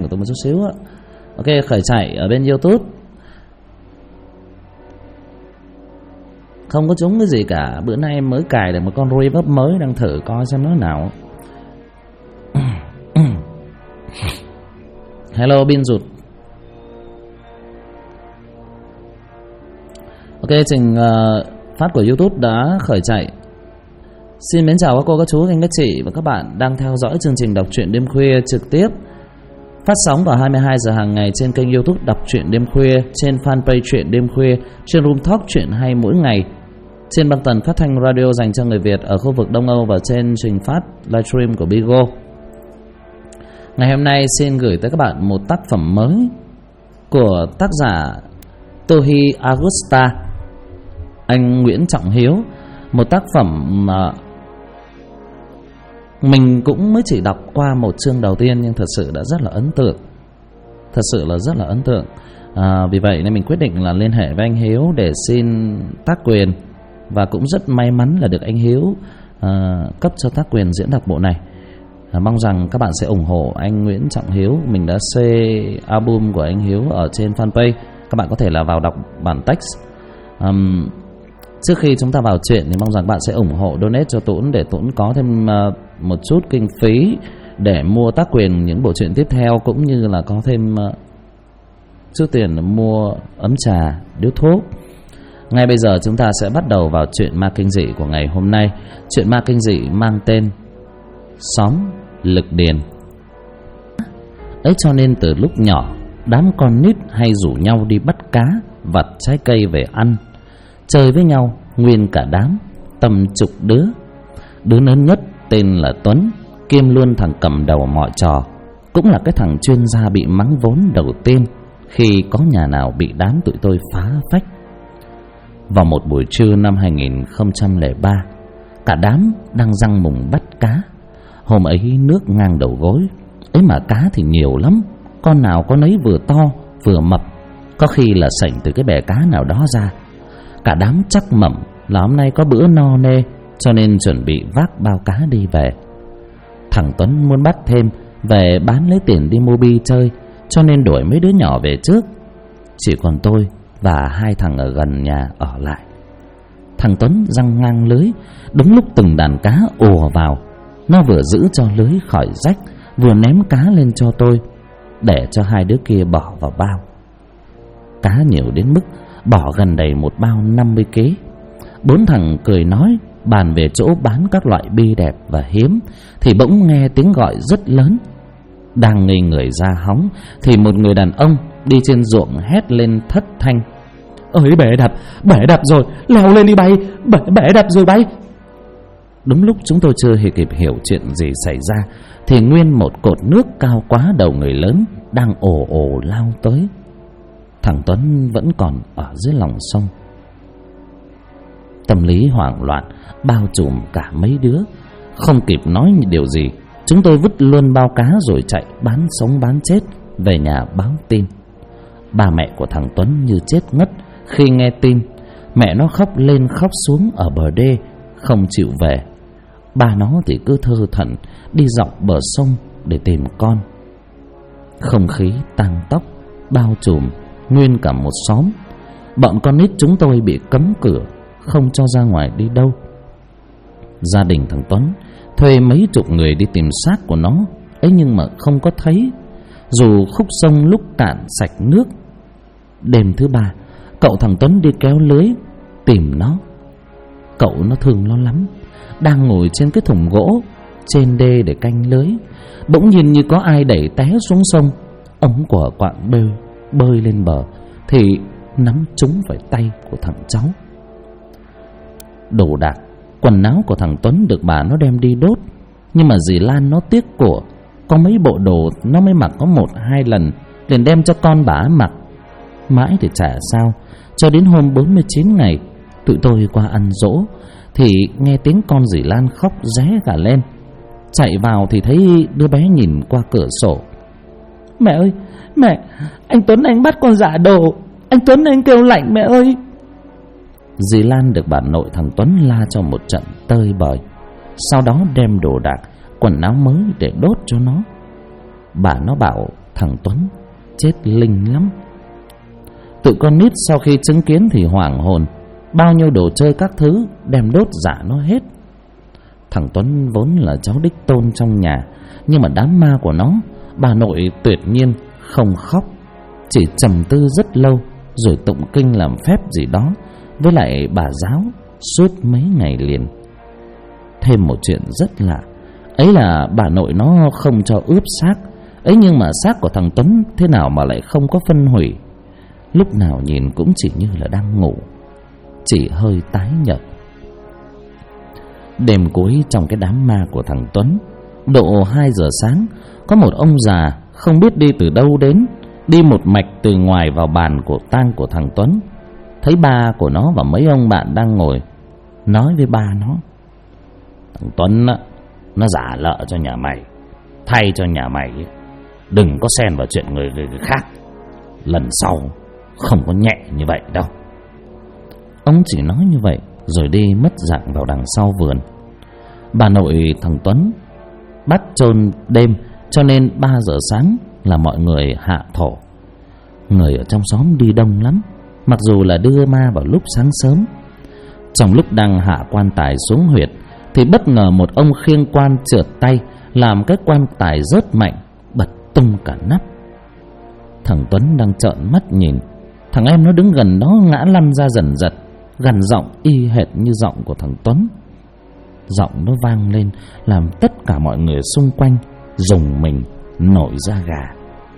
tôi một chút xíu á. Ok, khởi chạy ở bên YouTube. Không có trúng cái gì cả. Bữa nay em mới cài được một con reverb mới, đang thử coi xem nó nào. Hello Bin Rụt. Ok, trình phát của YouTube đã khởi chạy. Xin mến chào các cô, các chú, anh, các chị và các bạn đang theo dõi chương trình đọc truyện đêm khuya trực tiếp phát sóng vào 22 giờ hàng ngày trên kênh YouTube đọc truyện đêm khuya, trên fanpage truyện đêm khuya, trên room talk truyện hay mỗi ngày, trên băng tần phát thanh radio dành cho người Việt ở khu vực Đông Âu và trên trình phát livestream của Bigo. Ngày hôm nay xin gửi tới các bạn một tác phẩm mới của tác giả Tohi Augusta, anh Nguyễn Trọng Hiếu. Một tác phẩm mà mình cũng mới chỉ đọc qua một chương đầu tiên nhưng thật sự đã rất là ấn tượng. Thật sự là rất là ấn tượng. Vì vậy nên mình quyết định là liên hệ với anh Hiếu để xin tác quyền. Và cũng rất may mắn là được anh Hiếu cấp cho tác quyền diễn đọc bộ này. Mong rằng các bạn sẽ ủng hộ anh Nguyễn Trọng Hiếu. Mình đã share album của anh Hiếu ở trên fanpage. Các bạn có thể là vào đọc bản text. Trước khi chúng ta vào chuyện thì mong rằng bạn sẽ ủng hộ, donate cho Tuấn để Tuấn có thêm một chút kinh phí để mua tác quyền những bộ truyện tiếp theo, cũng như là có thêm chút tiền mua ấm trà, điếu thuốc. Ngay bây giờ chúng ta sẽ bắt đầu vào chuyện ma kinh dị của ngày hôm nay. Chuyện ma kinh dị mang tên Xóm Lực Điền. Ấy cho nên từ lúc nhỏ, đám con nít hay rủ nhau đi bắt cá, vặt trái cây về ăn, chơi với nhau nguyên cả đám, tầm chục đứa. Đứa lớn nhất tên là Tuấn, kiêm luôn thằng cầm đầu mọi trò, cũng là cái thằng chuyên gia bị mắng vốn đầu tiên khi có nhà nào bị đám tụi tôi phá phách. Vào một buổi trưa năm 2003, cả đám đang giăng mùng bắt cá. Hôm ấy nước ngang đầu gối, ấy mà cá thì nhiều lắm, con nào có nấy vừa to vừa mập, có khi là sảnh từ cái bè cá nào đó ra. Cả đám chắc mẩm là hôm nay có bữa no nê, cho nên chuẩn bị vác bao cá đi về. Thằng Tuấn muốn bắt thêm về bán lấy tiền đi mua bi chơi, cho nên đuổi mấy đứa nhỏ về trước. Chỉ còn tôi và hai thằng ở gần nhà ở lại. Thằng Tuấn giăng ngang lưới, đúng lúc từng đàn cá ùa vào. Nó vừa giữ cho lưới khỏi rách, vừa ném cá lên cho tôi, để cho hai đứa kia bỏ vào bao. Cá nhiều đến mức bỏ gần đầy một bao 50 kg. Bốn thằng cười nói bàn về chỗ bán các loại bi đẹp và hiếm, thì bỗng nghe tiếng gọi rất lớn. Đang ngây người ra hóng thì một người đàn ông đi trên ruộng hét lên thất thanh: "Ơi bể đập rồi, leo lên đi bay, bể đập rồi bay." Đúng lúc chúng tôi chưa hề kịp hiểu chuyện gì xảy ra thì nguyên một cột nước cao quá đầu người lớn đang ồ ồ lao tới. Thằng Tuấn vẫn còn ở dưới lòng sông. Tâm lý hoảng loạn bao trùm cả mấy đứa. Không kịp nói điều gì, chúng tôi vứt luôn bao cá rồi chạy bán sống bán chết về nhà báo tin. Bà mẹ của thằng Tuấn như chết ngất khi nghe tin. Mẹ nó khóc lên khóc xuống ở bờ đê, không chịu về. Ba nó thì cứ thơ thẩn đi dọc bờ sông để tìm con. Không khí tang tóc bao trùm nguyên cả một xóm. Bọn con nít chúng tôi bị cấm cửa, không cho ra ngoài đi đâu. Gia đình thằng Tuấn thuê mấy chục người đi tìm xác của nó ấy, nhưng mà không có thấy, dù khúc sông lúc cạn sạch nước. Đêm thứ ba, cậu thằng Tuấn đi kéo lưới tìm nó. Cậu nó thương nó lắm, đang ngồi trên cái thùng gỗ trên đê để canh lưới. Bỗng nhiên như có ai đẩy té xuống sông. Ống của quạng bơi lên bờ thì nắm trúng phải tay của thằng cháu. Đồ đạc, quần áo của thằng Tuấn được bà nó đem đi đốt, nhưng mà dì Lan nó tiếc của, có mấy bộ đồ nó mới mặc có 1-2 lần, liền đem cho con bà mặc. Mãi thì chả sao, cho đến hôm 49 ngày tụi tôi qua ăn dỗ thì nghe tiếng con dì Lan khóc ré cả lên. Chạy vào thì thấy đứa bé nhìn qua cửa sổ: "Mẹ ơi, mẹ, anh Tuấn anh bắt con giả đồ, anh Tuấn anh kêu lạnh mẹ ơi." Dì Lan được bà nội thằng Tuấn la cho một trận tơi bời, sau đó đem đồ đạc, quần áo mới để đốt cho nó. Bà nó bảo Thằng Tuấn chết linh lắm. Tụi con nít sau khi chứng kiến thì hoảng hồn, bao nhiêu đồ chơi các thứ đem đốt rã nó hết. Thằng Tuấn vốn là cháu đích tôn trong nhà, nhưng mà đám ma của nó, bà nội tuyệt nhiên không khóc, chỉ trầm tư rất lâu rồi tụng kinh làm phép gì đó với lại bà giáo suốt mấy ngày liền. Thêm một chuyện rất lạ, ấy là bà nội nó không cho ướp xác ấy, nhưng mà xác của thằng Tuấn thế nào mà lại không có phân hủy, lúc nào nhìn cũng chỉ như là đang ngủ, chỉ hơi tái nhợt. Đêm cuối trong cái đám ma của thằng Tuấn, độ 2 giờ sáng, có một ông già không biết đi từ đâu đến, đi một mạch từ ngoài vào bàn của tang của thằng Tuấn. Thấy ba của nó và mấy ông bạn đang ngồi, nói với ba nó: "Thằng Tuấn á, nó giả lợ cho nhà mày, thay cho nhà mày, đừng có xen vào chuyện người khác. Lần sau không có nhẹ như vậy đâu." Ông chỉ nói như vậy rồi đi mất dạng vào đằng sau vườn. Bà nội thằng Tuấn bắt chôn đêm, cho nên 3 giờ sáng là mọi người hạ thổ. Người ở trong xóm đi đông lắm, mặc dù là đưa ma vào lúc sáng sớm. Trong lúc đang hạ quan tài xuống huyệt thì bất ngờ một ông khiêng quan trượt tay, làm cái quan tài rớt mạnh, bật tung cả nắp. Thằng Tuấn đang trợn mắt nhìn, thằng em nó đứng gần đó ngã lăn ra dần dật, gằn giọng y hệt như giọng của thằng Tuấn. Giọng nó vang lên làm tất cả mọi người xung quanh rùng mình nổi da gà.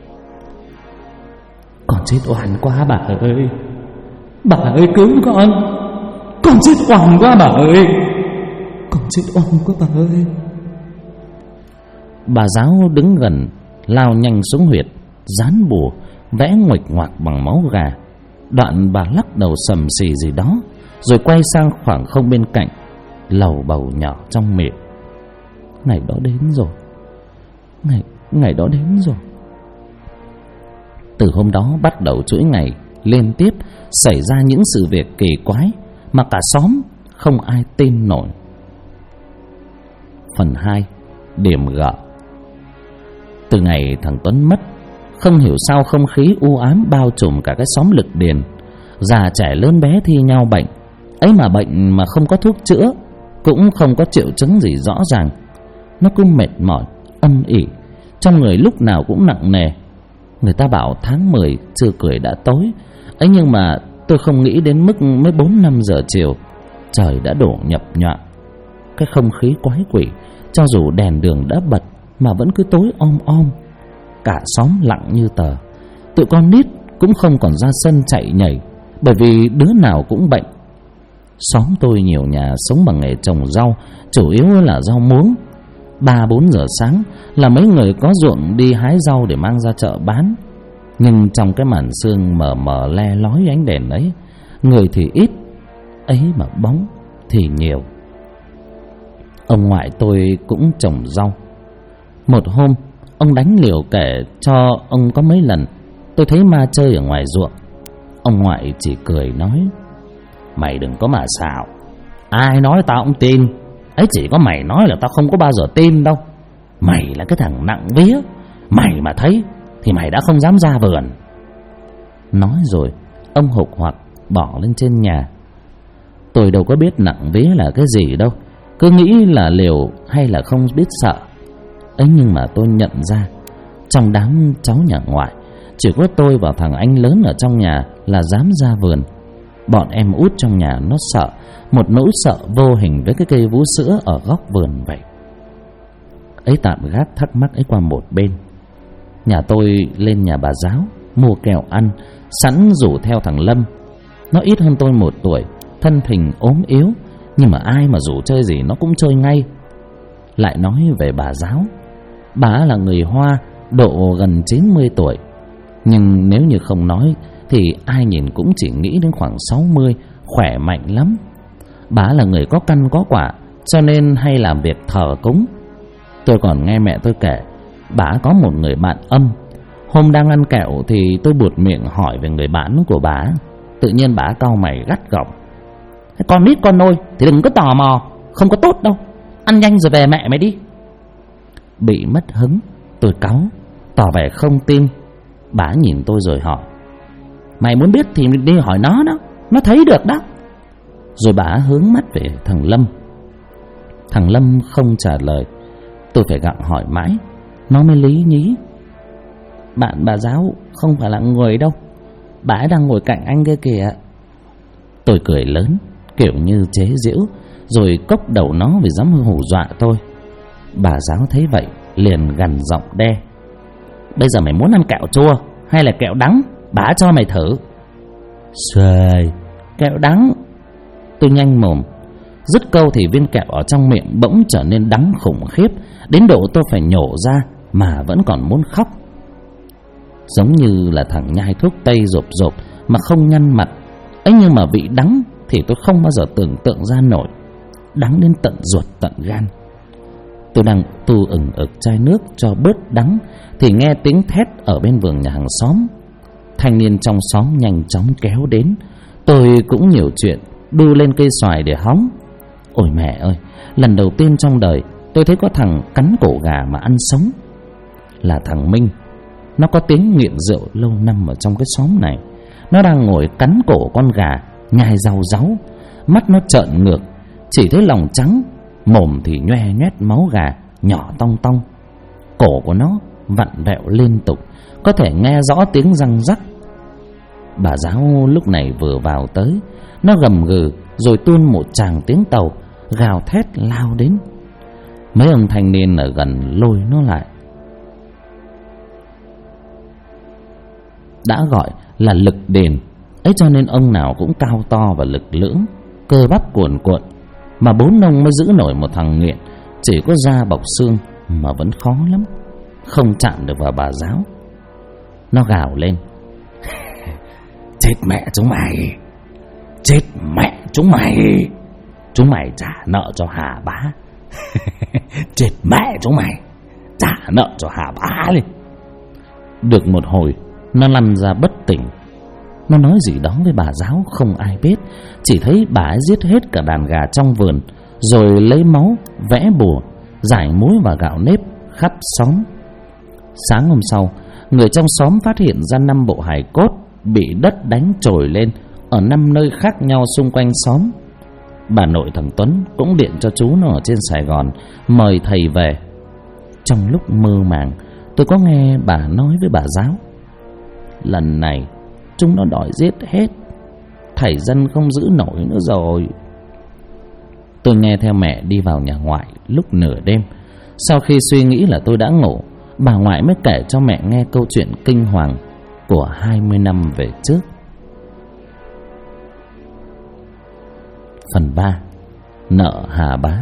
"Con chết oan quá bà ơi, bà ơi cứu con chết oan quá bà ơi, con chết oan quá bà ơi." Bà giáo đứng gần lao nhanh xuống huyệt, dán bùa vẽ nguệch ngoạc bằng máu gà. Đoạn bà lắc đầu sầm xì gì đó, rồi quay sang khoảng không bên cạnh, lầu bầu nhỏ trong miệng: "Ngày đó đến rồi, ngày đó đến rồi." Từ hôm đó bắt đầu chuỗi ngày liên tiếp xảy ra những sự việc kỳ quái mà cả xóm không ai tin nổi. Phần 2. Điểm gợ. Từ ngày thằng Tuấn mất, không hiểu sao không khí u ám bao trùm cả cái xóm Lực Điền. Già trẻ lớn bé thi nhau bệnh, ấy mà bệnh mà không có thuốc chữa, cũng không có triệu chứng gì rõ ràng. Nó cứ mệt mỏi, âm ỉ, trong người lúc nào cũng nặng nề. Người ta bảo tháng 10 chưa cười đã tối, ấy nhưng mà tôi không nghĩ đến mức mới 4-5 giờ chiều trời đã đổ nhập nhọa. Cái không khí quái quỷ, cho dù đèn đường đã bật mà vẫn cứ tối om om. Cả xóm lặng như tờ. Tụi con nít cũng không còn ra sân chạy nhảy, bởi vì đứa nào cũng bệnh. Xóm tôi nhiều nhà sống bằng nghề trồng rau, chủ yếu là rau muống. 3-4 giờ sáng là mấy người có ruộng đi hái rau để mang ra chợ bán. Nhưng trong cái màn sương mờ mờ le lói ánh đèn ấy, người thì ít, ấy mà bóng thì nhiều. Ông ngoại tôi cũng trồng rau. Một hôm ông đánh liều kể cho ông có mấy lần tôi thấy ma chơi ở ngoài ruộng. Ông ngoại chỉ cười nói: "Mày đừng có mà xạo, ai nói tao cũng tin. Ấy chỉ có mày nói là tao không có bao giờ tin đâu. Mày là cái thằng nặng vía, mày mà thấy thì mày đã không dám ra vườn." Nói rồi ông hục hoặc bỏ lên trên nhà. Tôi đâu có biết nặng vía là cái gì đâu, cứ nghĩ là liều hay là không biết sợ. Ấy nhưng mà tôi nhận ra trong đám cháu nhà ngoại, chỉ có tôi và thằng anh lớn ở trong nhà là dám ra vườn. Bọn em út trong nhà nó sợ, một nỗi sợ vô hình với cái cây vú sữa ở góc vườn vậy. Ấy tạm gác thắc mắc ấy qua một bên. Nhà tôi lên nhà bà giáo mua kẹo ăn, sẵn rủ theo thằng Lâm. Nó ít hơn tôi 1 tuổi, thân hình ốm yếu, nhưng mà ai mà rủ chơi gì nó cũng chơi ngay. Lại nói về bà giáo, bà là người Hoa, độ gần 90 tuổi. Nhưng nếu như không nói thì ai nhìn cũng chỉ nghĩ đến khoảng 60, khỏe mạnh lắm. Bà là người có căn có quả, cho nên hay làm việc thờ cúng. Tôi còn nghe mẹ tôi kể, bà có một người bạn âm. Hôm đang ăn kẹo thì tôi buột miệng hỏi về người bạn của bà. Tự nhiên bà cau mày gắt gỏng: "Con nít con nôi thì đừng có tò mò, không có tốt đâu. Ăn nhanh rồi về mẹ mày đi." Bị mất hứng, tôi cáu: tỏ vẻ không tin. Bà nhìn tôi rồi hỏi: "Mày muốn biết thì đi hỏi nó đó, nó thấy được đó." Rồi bà hướng mắt về thằng Lâm. Thằng Lâm không trả lời. Tôi phải gặng hỏi mãi, nó mới lý nhí: "Bạn bà giáo không phải là người đâu, bà ấy đang ngồi cạnh anh kia kìa." Tôi cười lớn, kiểu như chế giễu, rồi cốc đầu nó vì dám hù dọa tôi. Bà giáo thấy vậy liền gằn giọng đe: "Bây giờ mày muốn ăn kẹo chua hay là kẹo đắng? Bà cho mày thử." "Xoài, kẹo đắng." Tôi nhanh mồm. Dứt câu thì viên kẹo ở trong miệng bỗng trở nên đắng khủng khiếp, đến độ tôi phải nhổ ra mà vẫn còn muốn khóc. Giống như là thằng nhai thuốc tây rộp rộp mà không nhăn mặt ấy, nhưng mà vị đắng thì tôi không bao giờ tưởng tượng ra nổi. Đắng đến tận ruột tận gan. Tôi đang tu ực chai nước cho bớt đắng thì nghe tiếng thét ở bên vườn nhà hàng xóm. Thanh niên trong xóm nhanh chóng kéo đến. Tôi cũng nhiều chuyện, đu lên cây xoài để hóng. Ôi mẹ ơi, lần đầu tiên trong đời tôi thấy có thằng cắn cổ gà mà ăn sống. Là thằng Minh. Nó có tiếng nghiện rượu lâu năm ở trong cái xóm này. Nó đang ngồi cắn cổ con gà, nhai rau ráu. Mắt nó trợn ngược, chỉ thấy lòng trắng, mồm thì nhoe nhoét máu gà nhỏ tong tong. Cổ của nó vặn vẹo liên tục, có thể nghe rõ tiếng răng rắc. Bà giáo lúc này vừa vào tới. Nó gầm gừ rồi tuôn một tràng tiếng tàu, gào thét lao đến. Mấy ông thanh niên ở gần lôi nó lại. Đã gọi là lực đền ấy, cho nên ông nào cũng cao to và lực lưỡng, cơ bắp cuồn cuộn. Mà 4 ông mới giữ nổi một thằng nghiện chỉ có da bọc xương mà vẫn khó lắm, không chạm được vào bà giáo. Nó gào lên: "Chết mẹ chúng mày! Chết mẹ chúng mày! Chúng mày trả nợ cho Hà Bá!" "Chết mẹ chúng mày! Trả nợ cho Hà Bá lên!" Được một hồi nó lăn ra bất tỉnh. Nó nói gì đó với bà giáo không ai biết, chỉ thấy bà ấy giết hết cả đàn gà trong vườn, rồi lấy máu vẽ bùa, rải muối và gạo nếp khắp xóm. Sáng hôm sau, người trong xóm phát hiện ra 5 bộ hài cốt bị đất đánh trồi lên ở 5 nơi khác nhau xung quanh xóm. Bà nội thằng Tuấn cũng điện cho chú nó ở trên Sài Gòn mời thầy về. Trong lúc mơ màng, tôi có nghe bà nói với bà giáo: "Lần này chúng nó đòi giết hết, thầy dân không giữ nổi nữa rồi." Tôi nghe theo mẹ đi vào nhà ngoại lúc nửa đêm. Sau khi suy nghĩ là tôi đã ngủ, bà ngoại mới kể cho mẹ nghe câu chuyện kinh hoàng của 20 năm về trước. Phần 3. Nợ Hà Bá.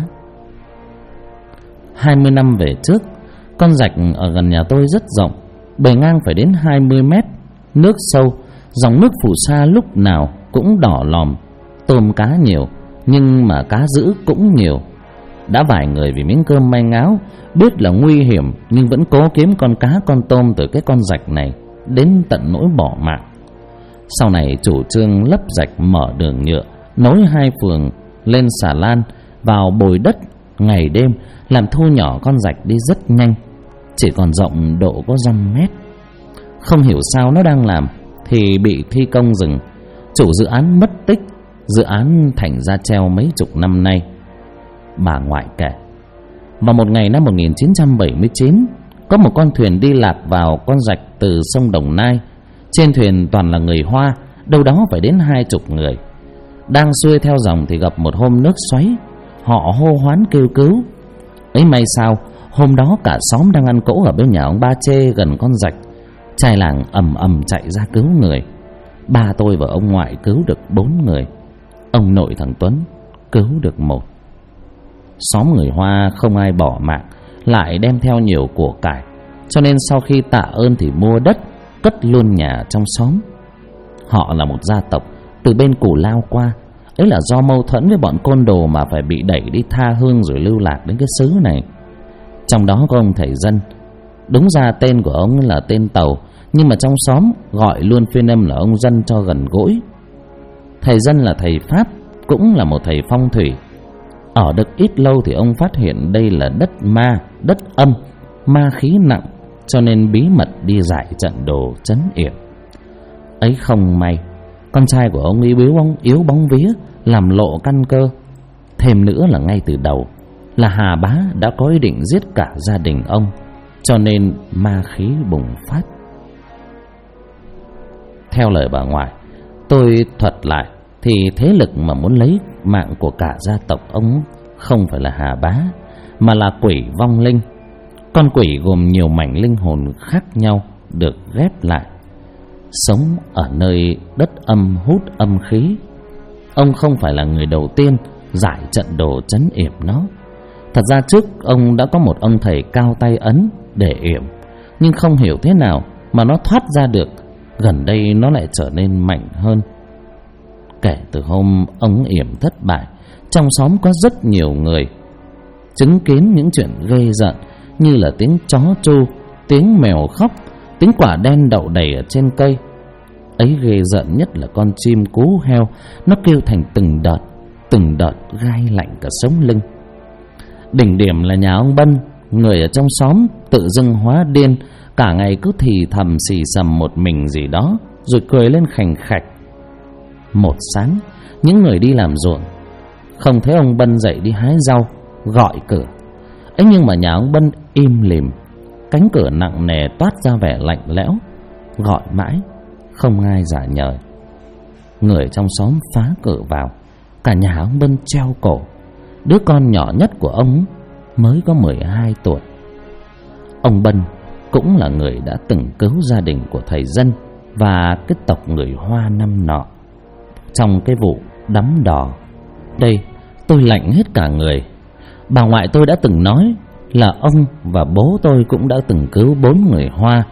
20 năm về trước, con rạch ở gần nhà tôi rất rộng, bề ngang phải đến 20 mét, nước sâu, dòng nước phù sa lúc nào cũng đỏ lòm. Tôm cá nhiều, nhưng mà cá dữ cũng nhiều. Đã vài người vì miếng cơm manh áo, biết là nguy hiểm nhưng vẫn cố kiếm con cá con tôm từ cái con rạch này, đến tận nỗi bỏ mạng. Sau này chủ trương lấp rạch mở đường nhựa nối 2 phường lên xà lan vào bồi đất ngày đêm, làm thu nhỏ con rạch đi rất nhanh, chỉ còn rộng độ có dăm mét. Không hiểu sao nó đang làm thì bị thi công dừng. Chủ dự án mất tích, dự án thành ra treo mấy chục năm nay. Bà ngoại kể, vào một ngày năm 1979, có một con thuyền đi lạc vào con rạch từ sông Đồng Nai. Trên thuyền toàn là người Hoa, đâu đó phải đến 20 người. Đang xuôi theo dòng thì gặp một hôm nước xoáy. Họ hô hoán kêu cứu. Ấy may sao hôm đó cả xóm đang ăn cỗ ở bên nhà ông Ba Chê gần con rạch. Trai làng ầm ầm chạy ra cứu người. Ba tôi và ông ngoại cứu được 4 người. Ông nội thằng Tuấn cứu được 1. Xóm người Hoa không ai bỏ mạng, lại đem theo nhiều của cải, cho nên sau khi tạ ơn thì mua đất, cất luôn nhà trong xóm. Họ là một gia tộc từ bên Cù Lao qua. Ấy là do mâu thuẫn với bọn côn đồ mà phải bị đẩy đi tha hương rồi lưu lạc đến cái xứ này. Trong đó có ông thầy Dân. Đúng ra tên của ông là tên Tàu, nhưng mà trong xóm gọi luôn phiên âm là ông Dân cho gần gũi. Thầy Dân là thầy Pháp, cũng là một thầy phong thủy. Ở được ít lâu thì ông phát hiện đây là đất ma, đất âm, ma khí nặng, cho nên bí mật đi giải trận đồ trấn yểm. Ấy không may, con trai của ông ấy yếu bóng vía, làm lộ căn cơ. Thêm nữa là ngay từ đầu là Hà Bá đã có ý định giết cả gia đình ông, cho nên ma khí bùng phát. Theo lời bà ngoại, tôi thuật lại thì thế lực mà muốn lấy mạng của cả gia tộc ông không phải là Hà Bá, mà là quỷ vong linh. Con quỷ gồm nhiều mảnh linh hồn khác nhau được ghép lại, sống ở nơi đất âm hút âm khí. Ông không phải là người đầu tiên giải trận đồ trấn yểm nó. Thật ra trước ông đã có một ông thầy cao tay ấn để yểm, nhưng không hiểu thế nào mà nó thoát ra được. Gần đây nó lại trở nên mạnh hơn. Kể từ hôm ông yểm thất bại, trong xóm có rất nhiều người chứng kiến những chuyện ghê rợn, như là tiếng chó tru, tiếng mèo khóc, tiếng quả đen đậu đầy ở trên cây. Ấy ghê rợn nhất là con chim cú heo, nó kêu thành từng đợt gai lạnh cả sống lưng. Đỉnh điểm là nhà ông Bân, người ở trong xóm tự dưng hóa điên, cả ngày cứ thì thầm xì xầm một mình gì đó, rồi cười lên khành khạch. Một sáng, những người đi làm ruộng không thấy ông Bân dậy đi hái rau, gọi cửa. ấy nhưng mà nhà ông Bân im lìm, cánh cửa nặng nề toát ra vẻ lạnh lẽo. Gọi mãi không ai trả lời. Người trong xóm phá cửa vào, cả nhà ông Bân treo cổ. Đứa con nhỏ nhất của ông mới có 12 tuổi. Ông Bân cũng là người đã từng cứu gia đình của thầy Dân và cái tộc người Hoa năm nọ trong cái vụ đắm đò. Đây, tôi lạnh hết cả người. Bà ngoại tôi đã từng nói là ông và bố tôi cũng đã từng cứu 4 người Hoa.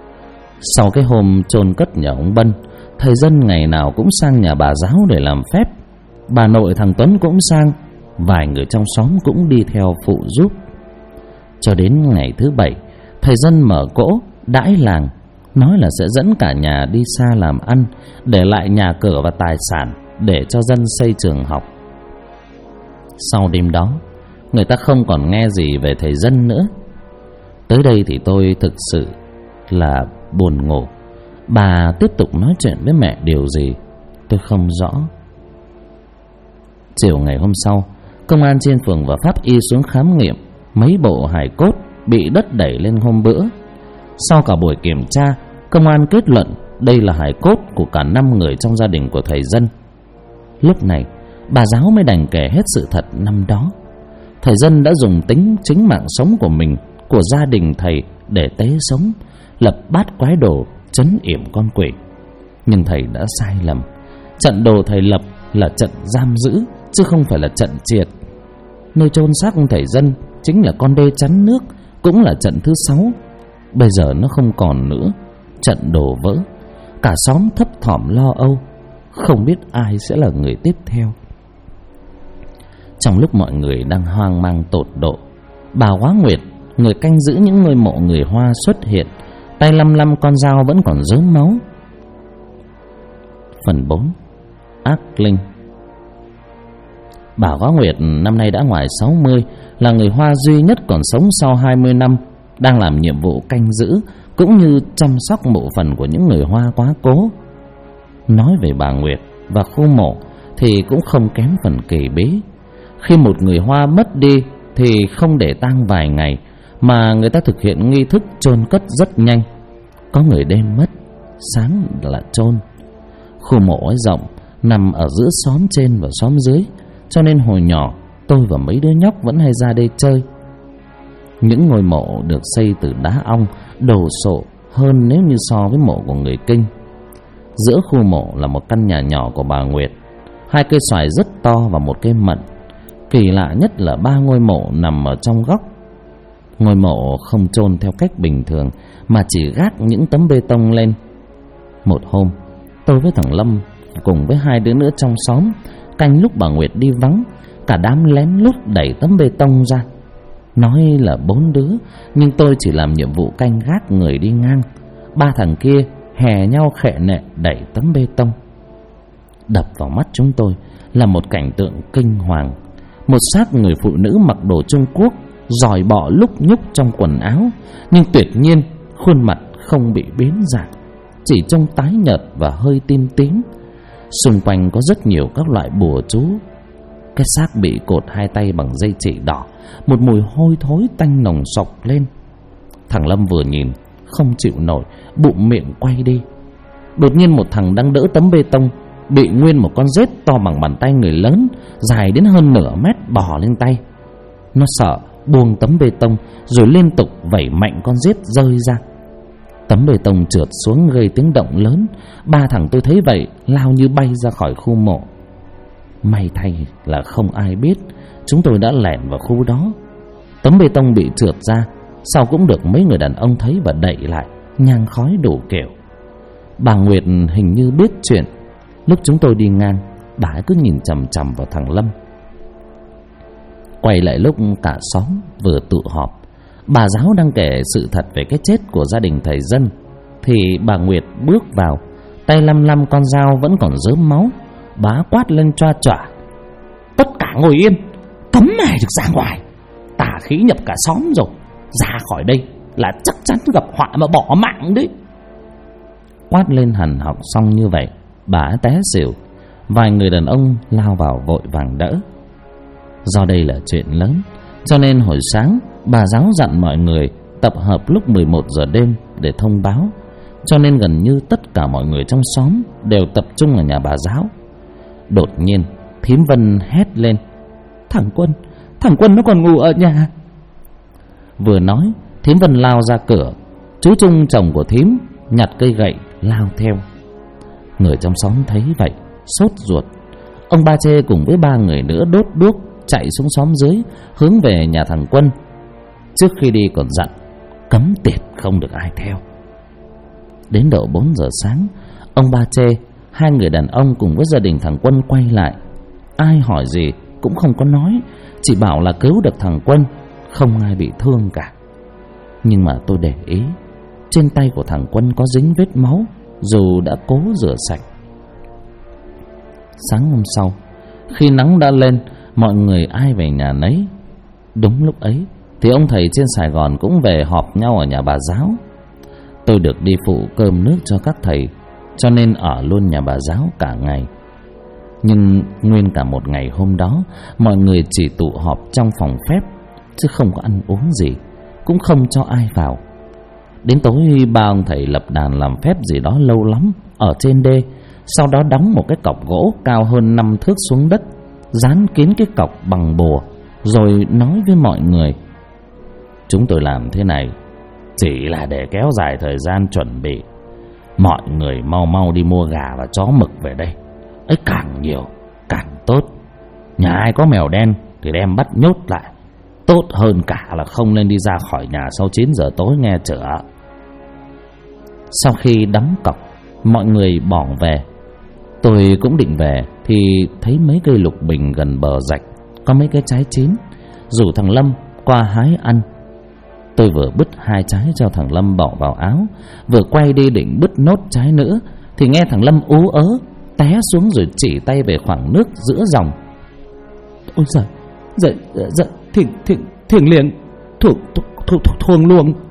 Sau cái hôm chôn cất nhà ông Bân, thầy Dân ngày nào cũng sang nhà bà giáo để làm phép. Bà nội thằng Tuấn cũng sang, vài người trong xóm cũng đi theo phụ giúp. Cho đến ngày thứ 7, thầy Dân mở cỗ đãi làng, nói là sẽ dẫn cả nhà đi xa làm ăn, để lại nhà cửa và tài sản để cho dân xây trường học. Sau đêm đó, người ta không còn nghe gì về thầy Dân nữa. Tới đây thì tôi thực sự là buồn ngủ. Bà tiếp tục nói chuyện với mẹ điều gì tôi không rõ. Chiều ngày hôm sau, công an trên phường và pháp y xuống khám nghiệm mấy bộ hài cốt bị đất đẩy lên hôm bữa. Sau cả buổi kiểm tra, công an kết luận đây là hài cốt của cả 5 người trong gia đình của thầy Dân. Lúc này, bà giáo mới đành kể hết sự thật năm đó. Thầy Dân đã dùng tính chính mạng sống của mình, của gia đình thầy để tế sống, lập bát quái đồ trấn yểm con quỷ. Nhưng thầy đã sai lầm. Trận đồ thầy lập là trận giam giữ, chứ không phải là trận triệt. Nơi chôn xác thầy Dân chính là con đê chắn nước, cũng là trận thứ 6. Bây giờ nó không còn nữa, trận đổ vỡ. Cả xóm thấp thỏm lo âu, không biết ai sẽ là người tiếp theo. Trong lúc mọi người đang hoang mang tột độ, bà Hóa Nguyệt, người canh giữ những ngôi mộ người Hoa xuất hiện, tay lăm con dao vẫn còn rớm máu. Phần 4. Ác linh. Bà Hóa Nguyệt năm nay đã ngoài 60, là người Hoa duy nhất còn sống sau 20 năm, đang làm nhiệm vụ canh giữ cũng như chăm sóc mộ phần của những người Hoa quá cố. Nói về bà Nguyệt và khu mộ thì cũng không kém phần kỳ bí. Khi một người Hoa mất đi thì không để tang vài ngày, mà người ta thực hiện nghi thức chôn cất rất nhanh. Có người đêm mất, sáng là chôn. Khu mộ ấy rộng, nằm ở giữa xóm trên và xóm dưới, cho nên hồi nhỏ tôi và mấy đứa nhóc vẫn hay ra đây chơi. Những ngôi mộ được xây từ đá ong, đồ sộ hơn nếu như so với mộ của người Kinh. Giữa khu mộ là một căn nhà nhỏ của bà Nguyệt, 2 cây xoài rất to và 1 cây mận. Kỳ lạ nhất là 3 ngôi mộ nằm ở trong góc. Ngôi mộ không chôn theo cách bình thường, mà chỉ gác những tấm bê tông lên. Một hôm, tôi với thằng Lâm cùng với 2 đứa nữa trong xóm canh lúc bà Nguyệt đi vắng, cả đám lén lút đẩy tấm bê tông ra. Nói là 4 đứa, nhưng tôi chỉ làm nhiệm vụ canh gác người đi ngang. 3 thằng kia hè nhau khệ nệ đẩy tấm bê tông. Đập vào mắt chúng tôi là một cảnh tượng kinh hoàng. Một xác người phụ nữ mặc đồ Trung Quốc, giòi bọ lúc nhúc trong quần áo, nhưng tuyệt nhiên khuôn mặt không bị biến dạng, chỉ trông tái nhợt và hơi tím tím. Xung quanh có rất nhiều các loại bùa chú. Cái xác bị cột hai tay bằng dây chỉ đỏ, một mùi hôi thối tanh nồng sộc lên. Thằng Lâm vừa nhìn không chịu nổi, bụng miệng quay đi. Đột nhiên một thằng đang đỡ tấm bê tông bị nguyên một con rết to bằng bàn tay người lớn, dài đến hơn nửa mét bò lên tay. Nó sợ buông tấm bê tông rồi liên tục vẩy mạnh con rết rơi ra. Tấm bê tông trượt xuống gây tiếng động lớn. Ba thằng tôi thấy vậy lao như bay ra khỏi khu mộ. May thay là không ai biết chúng tôi đã lẻn vào khu đó. Tấm bê tông bị trượt ra, sau cũng được mấy người đàn ông thấy và đậy lại, nhang khói đủ kiểu. Bà Nguyệt hình như biết chuyện. Lúc chúng tôi đi ngang, bà cứ nhìn chằm chằm vào thằng Lâm. Quay lại lúc cả xóm vừa tụ họp, bà giáo đang kể sự thật về cái chết của gia đình thầy Dân, thì bà Nguyệt bước vào, tay lăm lăm con dao vẫn còn rớm máu. Bà quát lên choa choả: "Tất cả ngồi yên, cấm ai được ra ngoài. Tà khí nhập cả xóm rồi, ra khỏi đây là chắc chắn gặp họa mà bỏ mạng đấy." Quát lên hằn học xong như vậy, bà té xỉu. Vài người đàn ông lao vào vội vàng đỡ. Do đây là chuyện lớn, cho nên hồi sáng bà giáo dặn mọi người tập hợp lúc 11 giờ đêm để thông báo. Cho nên gần như tất cả mọi người trong xóm đều tập trung ở nhà bà giáo. Đột nhiên thím Vân hét lên: Thằng Quân nó còn ngủ ở nhà." Vừa nói, thím Vân lao ra cửa. Chú Trung, chồng của thím, nhặt cây gậy lao theo. Người trong xóm thấy vậy sốt ruột. Ông Ba Chê cùng với 3 người nữa đốt đuốc chạy xuống xóm dưới, hướng về nhà thằng Quân. Trước khi đi còn dặn cấm tiệt không được ai theo. Đến độ 4 giờ sáng, ông Ba Chê, 2 người đàn ông cùng với gia đình thằng Quân quay lại. Ai hỏi gì cũng không có nói, chỉ bảo là cứu được thằng Quân, không ai bị thương cả. Nhưng mà tôi để ý, trên tay của thằng Quân có dính vết máu, dù đã cố rửa sạch. Sáng hôm sau, khi nắng đã lên, mọi người ai về nhà nấy. Đúng lúc ấy thì ông thầy trên Sài Gòn cũng về họp nhau ở nhà bà giáo. Tôi được đi phụ cơm nước cho các thầy, cho nên ở luôn nhà bà giáo cả ngày. Nhưng nguyên cả một ngày hôm đó, mọi người chỉ tụ họp trong phòng phép, chứ không có ăn uống gì, cũng không cho ai vào. Đến tối, ba ông thầy lập đàn làm phép gì đó lâu lắm ở trên đê. Sau đó đóng một cái cọc gỗ cao hơn 5 thước xuống đất, dán kín cái cọc bằng bùa, rồi nói với mọi người: "Chúng tôi làm thế này chỉ là để kéo dài thời gian chuẩn bị. Mọi người mau mau đi mua gà và chó mực về đây, ấy càng nhiều càng tốt. Nhà ai có mèo đen thì đem bắt nhốt lại. Tốt hơn cả là không nên đi ra khỏi nhà sau 9 giờ tối, nghe chưa?" Sau khi đóng cọc, mọi người bỏ về. Tôi cũng định về thì thấy mấy cây lục bình gần bờ rạch có mấy cái trái chín, rủ thằng Lâm qua hái ăn. Tôi vừa bứt 2 trái cho thằng Lâm bỏ vào áo, vừa quay đi định bứt nốt trái nữa, thì nghe thằng Lâm ú ớ té xuống rồi chỉ tay về khoảng nước giữa dòng. "Ôi giời, thiêng liêng, thuồng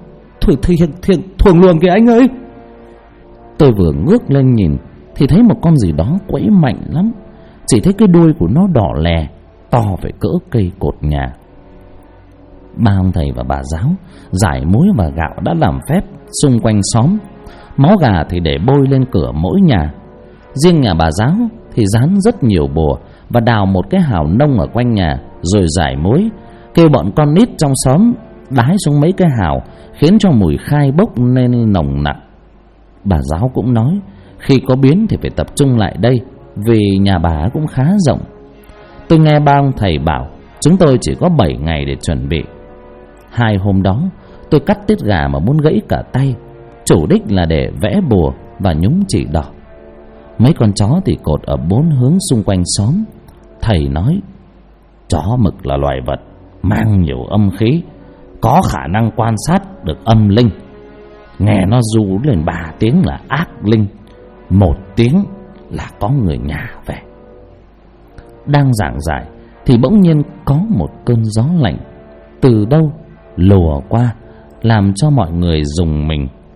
luồng kìa anh ơi." Tôi vừa ngước lên nhìn thì thấy một con gì đó quẫy mạnh lắm. Chỉ thấy cái đuôi của nó đỏ lè, to phải cỡ cây cột nhà. Ba ông thầy và bà giáo rải muối và gạo đã làm phép xung quanh xóm. Máu gà thì để bôi lên cửa mỗi nhà. Riêng nhà bà giáo thì dán rất nhiều bùa và đào một cái hào nông ở quanh nhà, rồi rải muối, kêu bọn con nít trong xóm đái xuống mấy cái hào, khiến cho mùi khai bốc lên nồng nặc. Bà giáo cũng nói khi có biến thì phải tập trung lại đây, vì nhà bà cũng khá rộng. Tôi nghe ba ông thầy bảo chúng tôi chỉ có 7 ngày để chuẩn bị. 2 hôm đó tôi cắt tiết gà mà muốn gãy cả tay, chủ đích là để vẽ bùa và nhúng chỉ đỏ. Mấy con chó thì cột ở 4 hướng xung quanh xóm. Thầy nói chó mực là loài vật mang nhiều âm khí, có khả năng quan sát được âm linh. Nghe nó ru lên 3 tiếng là ác linh, 1 tiếng là có người nhà về. Đang giảng giải thì bỗng nhiên có một cơn gió lạnh từ đâu lùa qua, làm cho mọi người rùng mình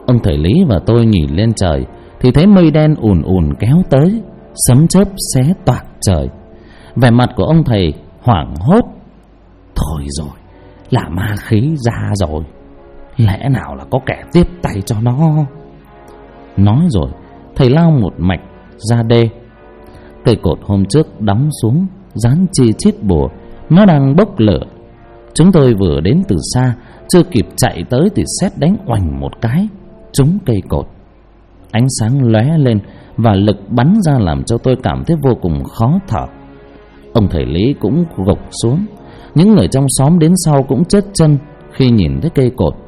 Ông thầy Lý và tôi nhìn lên trời thì thấy mây đen ùn ùn kéo tới, sấm chớp xé toạc trời. Vẻ mặt của ông thầy hoảng hốt. Thôi rồi, là ma khí ra rồi, lẽ nào là có kẻ tiếp tay cho nó. Nói rồi thầy lao một mạch ra đê. Cây cột hôm trước đóng xuống dán chi chít bùa, nó đang bốc lửa. Chúng tôi vừa đến từ xa, chưa kịp chạy tới thì sét đánh oành một cái trúng cây cột. Ánh sáng lóe lên và lực bắn ra làm cho tôi cảm thấy vô cùng khó thở. Ông thầy Lý cũng gục xuống. Những người trong xóm đến sau cũng chết chân khi nhìn thấy cây cột.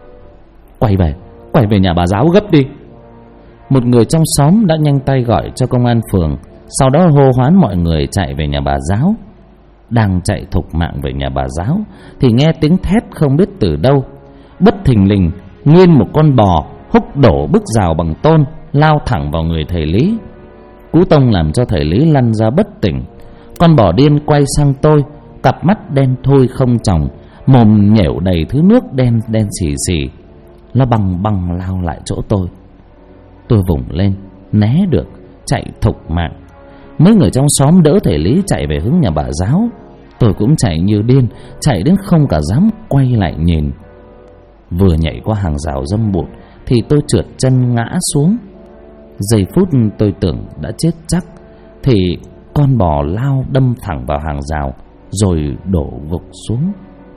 Quay về nhà bà giáo gấp đi. Một người trong xóm đã nhanh tay gọi cho công an phường, sau đó hô hoán mọi người chạy về nhà bà giáo. Đang chạy thục mạng về nhà bà giáo thì nghe tiếng thét không biết từ đâu. Bất thình lình, nguyên một con bò húc đổ bức rào bằng tôn lao thẳng vào người thầy Lý. Cú tông làm cho thầy Lý lăn ra bất tỉnh. Con bò điên quay sang tôi, cặp mắt đen thui không tròng, mồm nhễu đầy thứ nước đen đen xì xì. Nó băng lao lại chỗ tôi. Tôi vùng lên né được, chạy thục mạng. Mấy người trong xóm đỡ thầy Lý chạy về hướng nhà bà giáo. Tôi cũng chạy như điên, chạy đến không cả dám quay lại nhìn. Vừa nhảy qua hàng rào dâm bụt thì tôi trượt chân ngã xuống. Giây phút tôi tưởng đã chết chắc thì con bò lao đâm thẳng vào hàng rào rồi đổ gục xuống.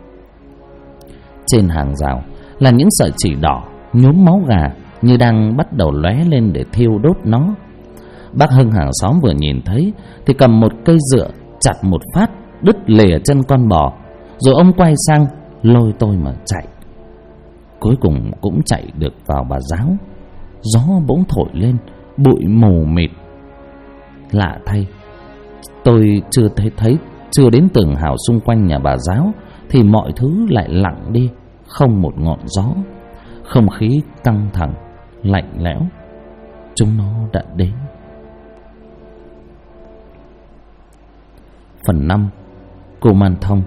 Trên hàng rào là những sợi chỉ đỏ nhuốm máu gà như đang bắt đầu lóe lên để thiêu đốt nó. Bác Hưng hàng xóm vừa nhìn thấy thì cầm một cây dựa chặt một phát đứt lìa chân con bò, rồi ông quay sang lôi tôi mà chạy. Cuối cùng cũng chạy được vào bà giáo. Gió bỗng thổi lên, bụi mù mịt. Lạ thay, tôi chưa đến tường hào xung quanh nhà bà giáo thì mọi thứ lại lặng đi, không một ngọn gió. Không khí căng thẳng, lạnh lẽo. Chúng nó đã đến. Phần 5. Cô Man Thông.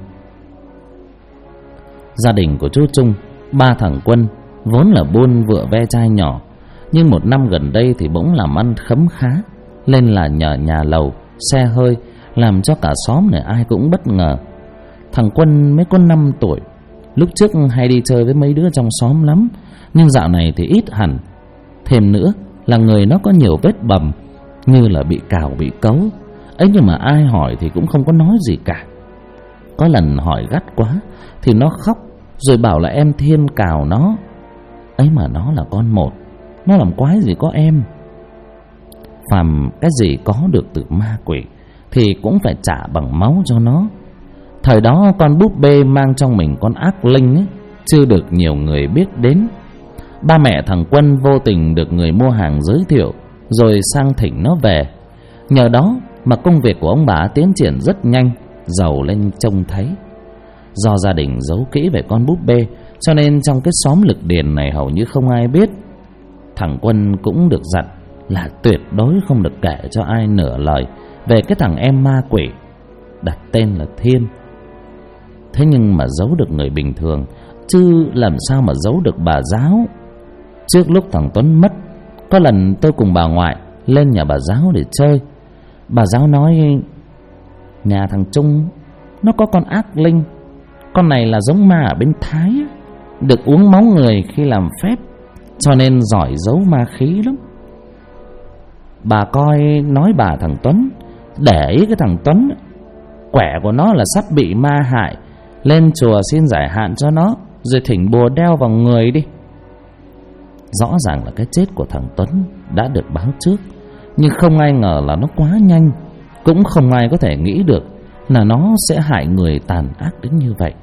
Gia đình của chú Trung, 3 thằng Quân, vốn là buôn vựa ve chai nhỏ, nhưng một năm gần đây thì bỗng làm ăn khấm khá, lên là nhờ nhà lầu, xe hơi, làm cho cả xóm này ai cũng bất ngờ. Thằng Quân mới có 5 tuổi, lúc trước hay đi chơi với mấy đứa trong xóm lắm, nhưng dạo này thì ít hẳn. Thêm nữa là người nó có nhiều vết bầm, như là bị cào bị cấu ấy, nhưng mà ai hỏi thì cũng không có nói gì cả. Có lần hỏi gắt quá thì nó khóc, rồi bảo là em Thiên cào nó ấy, mà nó là con một, nó làm quái gì có em. Phàm cái gì có được từ ma quỷ thì cũng phải trả bằng máu cho nó. Thời đó con búp bê mang trong mình con ác linh ấy, chưa được nhiều người biết đến. Ba mẹ thằng Quân vô tình được người mua hàng giới thiệu, rồi sang thỉnh nó về. Nhờ đó mà công việc của ông bà tiến triển rất nhanh, giàu lên trông thấy. Do gia đình giấu kỹ về con búp bê, cho nên trong cái xóm Lực Điền này hầu như không ai biết. Thằng Quân cũng được dặn là tuyệt đối không được kể cho ai nửa lời về cái thằng em ma quỷ, đặt tên là Thiên. Thế nhưng mà giấu được người bình thường, chứ làm sao mà giấu được bà giáo. Trước lúc thằng Tuấn mất, có lần tôi cùng bà ngoại lên nhà bà giáo để chơi. Bà giáo nói nhà thằng Trung nó có con ác linh, con này là giống ma ở bên Thái, được uống máu người khi làm phép, cho nên giỏi giấu ma khí lắm. Bà coi nói bà thằng Tuấn, để ý cái thằng Tuấn, quẻ của nó là sắp bị ma hại, lên chùa xin giải hạn cho nó, rồi thỉnh bùa đeo vào người đi. Rõ ràng là cái chết của thằng Tuấn đã được báo trước, nhưng không ai ngờ là nó quá nhanh. Cũng không ai có thể nghĩ được là nó sẽ hại người tàn ác đến như vậy.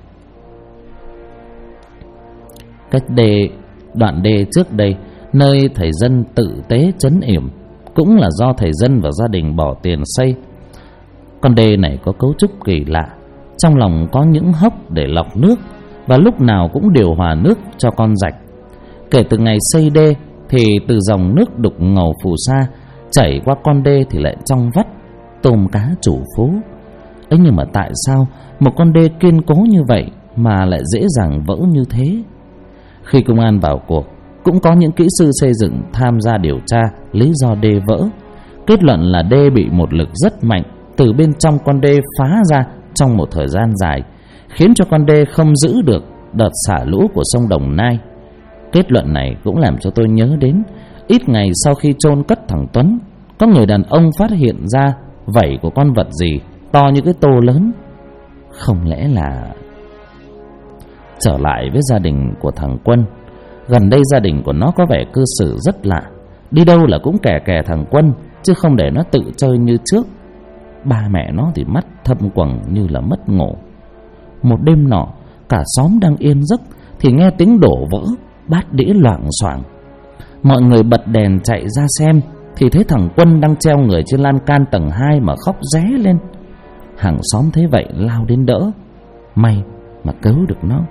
Cách đoạn đê trước đây, nơi thầy dân tự tế trấn yểm, cũng là do thầy dân và gia đình bỏ tiền xây. Con đê này có cấu trúc kỳ lạ, trong lòng có những hốc để lọc nước, và lúc nào cũng điều hòa nước cho con rạch. Kể từ ngày xây đê thì từ dòng nước đục ngầu phù sa chảy qua con đê thì lại trong vắt, tôm cá chủ phố ấy. Nhưng mà tại sao một con đê kiên cố như vậy mà lại dễ dàng vỡ như thế? Khi công an vào cuộc cũng có những kỹ sư xây dựng tham gia điều tra lý do đê vỡ. Kết luận là đê bị một lực rất mạnh từ bên trong con đê phá ra trong một thời gian dài, khiến cho con đê không giữ được đợt xả lũ của sông Đồng Nai. Kết luận này cũng làm cho tôi nhớ đến ít ngày sau khi chôn cất thằng Tuấn, có người đàn ông phát hiện ra vảy của con vật gì to như cái tô lớn. Không lẽ là... Trở lại với gia đình của thằng Quân. Gần đây gia đình của nó có vẻ cư xử rất lạ, đi đâu là cũng kè kè thằng Quân, chứ không để nó tự chơi như trước. Ba mẹ nó thì mắt thâm quầng như là mất ngủ. Một đêm nọ, cả xóm đang yên giấc thì nghe tiếng đổ vỡ, bát đĩa loạng xoạng. Mọi người bật đèn chạy ra xem thì thấy thằng Quân đang treo người trên lan can tầng 2 mà khóc ré lên. Hàng xóm thấy vậy lao đến đỡ, may mà cứu được nó.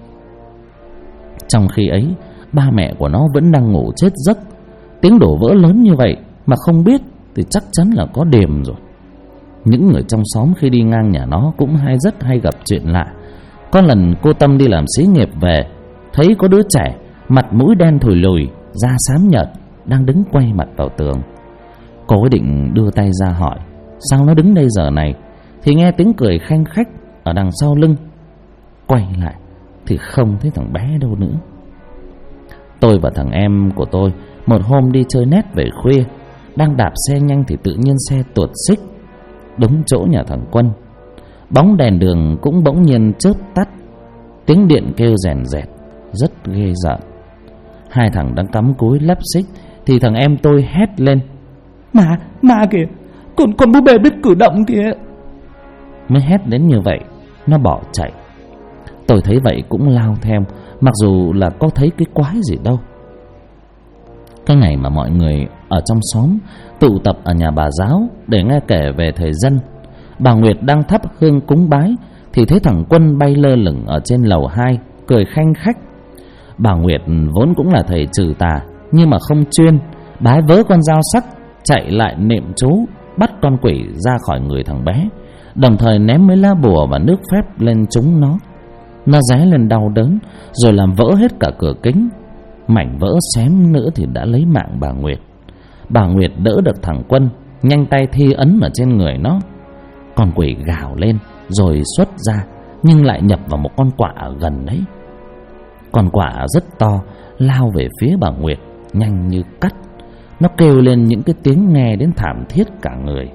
Trong khi ấy, ba mẹ của nó vẫn đang ngủ chết giấc. Tiếng đổ vỡ lớn như vậy mà không biết thì chắc chắn là có điềm rồi. Những người trong xóm khi đi ngang nhà nó cũng rất hay gặp chuyện lạ. Có lần cô Tâm đi làm xí nghiệp về, thấy có đứa trẻ mặt mũi đen thùi lùi, da xám nhợt, đang đứng quay mặt vào tường. Cô ấy định đưa tay ra hỏi sao nó đứng đây giờ này, thì nghe tiếng cười khanh khách ở đằng sau lưng. Quay lại thì không thấy thằng bé đâu nữa. Tôi và thằng em của tôi một hôm đi chơi net về khuya, đang đạp xe nhanh thì tự nhiên xe tuột xích đúng chỗ nhà thằng Quân. Bóng đèn đường cũng bỗng nhiên chớp tắt, tiếng điện kêu rèn rẹt rất ghê rợn. Hai thằng đang cắm cúi lắp xích thì thằng em tôi hét lên: Ma kìa, con búp bê biết cử động kìa. Mới hét đến như vậy, nó bỏ chạy. Tôi thấy vậy cũng lao theo, mặc dù là có thấy cái quái gì đâu. Cái ngày mà mọi người ở trong xóm tụ tập ở nhà bà giáo để nghe kể về thời dân, bà Nguyệt đang thắp hương cúng bái thì thấy thằng Quân bay lơ lửng ở trên lầu 2, cười khanh khách. Bà Nguyệt vốn cũng là thầy trừ tà, nhưng mà không chuyên, bái vớ con dao sắc chạy lại niệm chú bắt con quỷ ra khỏi người thằng bé, đồng thời ném mấy lá bùa và nước phép lên chúng nó. Nó ré lên đau đớn rồi làm vỡ hết cả cửa kính. Mảnh vỡ xém nữa thì đã lấy mạng bà Nguyệt. Bà Nguyệt đỡ được thằng Quân, nhanh tay thi ấn ở trên người nó. Con quỷ gào lên rồi xuất ra, nhưng lại nhập vào một con quạ ở gần đấy. Con quạ rất to, lao về phía bà Nguyệt nhanh như cắt. Nó kêu lên những cái tiếng nghe đến thảm thiết cả người.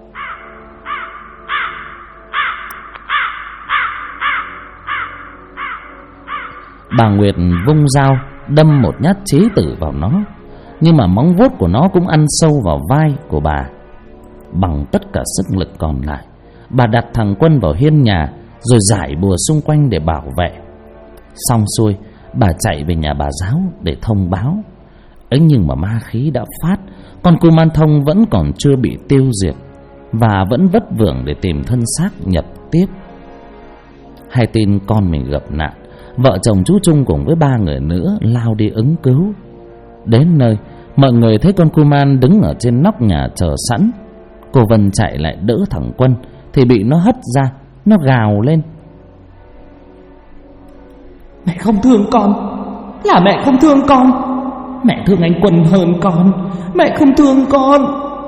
Bà Nguyệt vung dao đâm một nhát chí tử vào nó, nhưng mà móng vuốt của nó cũng ăn sâu vào vai của bà. Bằng tất cả sức lực còn lại, bà đặt thằng Quân vào hiên nhà rồi rải bùa xung quanh để bảo vệ. Xong xuôi, bà chạy về nhà bà giáo để thông báo. Ấy nhưng mà ma khí đã phát, con cù man thông vẫn còn chưa bị tiêu diệt và vẫn vất vưởng để tìm thân xác nhập tiếp. Hay tin con mình gặp nạn, vợ chồng chú Trung cùng với 3 người nữa lao đi ứng cứu. Đến nơi, mọi người thấy con Kuman đứng ở trên nóc nhà chờ sẵn. Cô Vân chạy lại đỡ thằng Quân thì bị nó hất ra. Nó gào lên: Mẹ không thương con, là mẹ không thương con. Mẹ thương anh Quân hơn con, mẹ không thương con.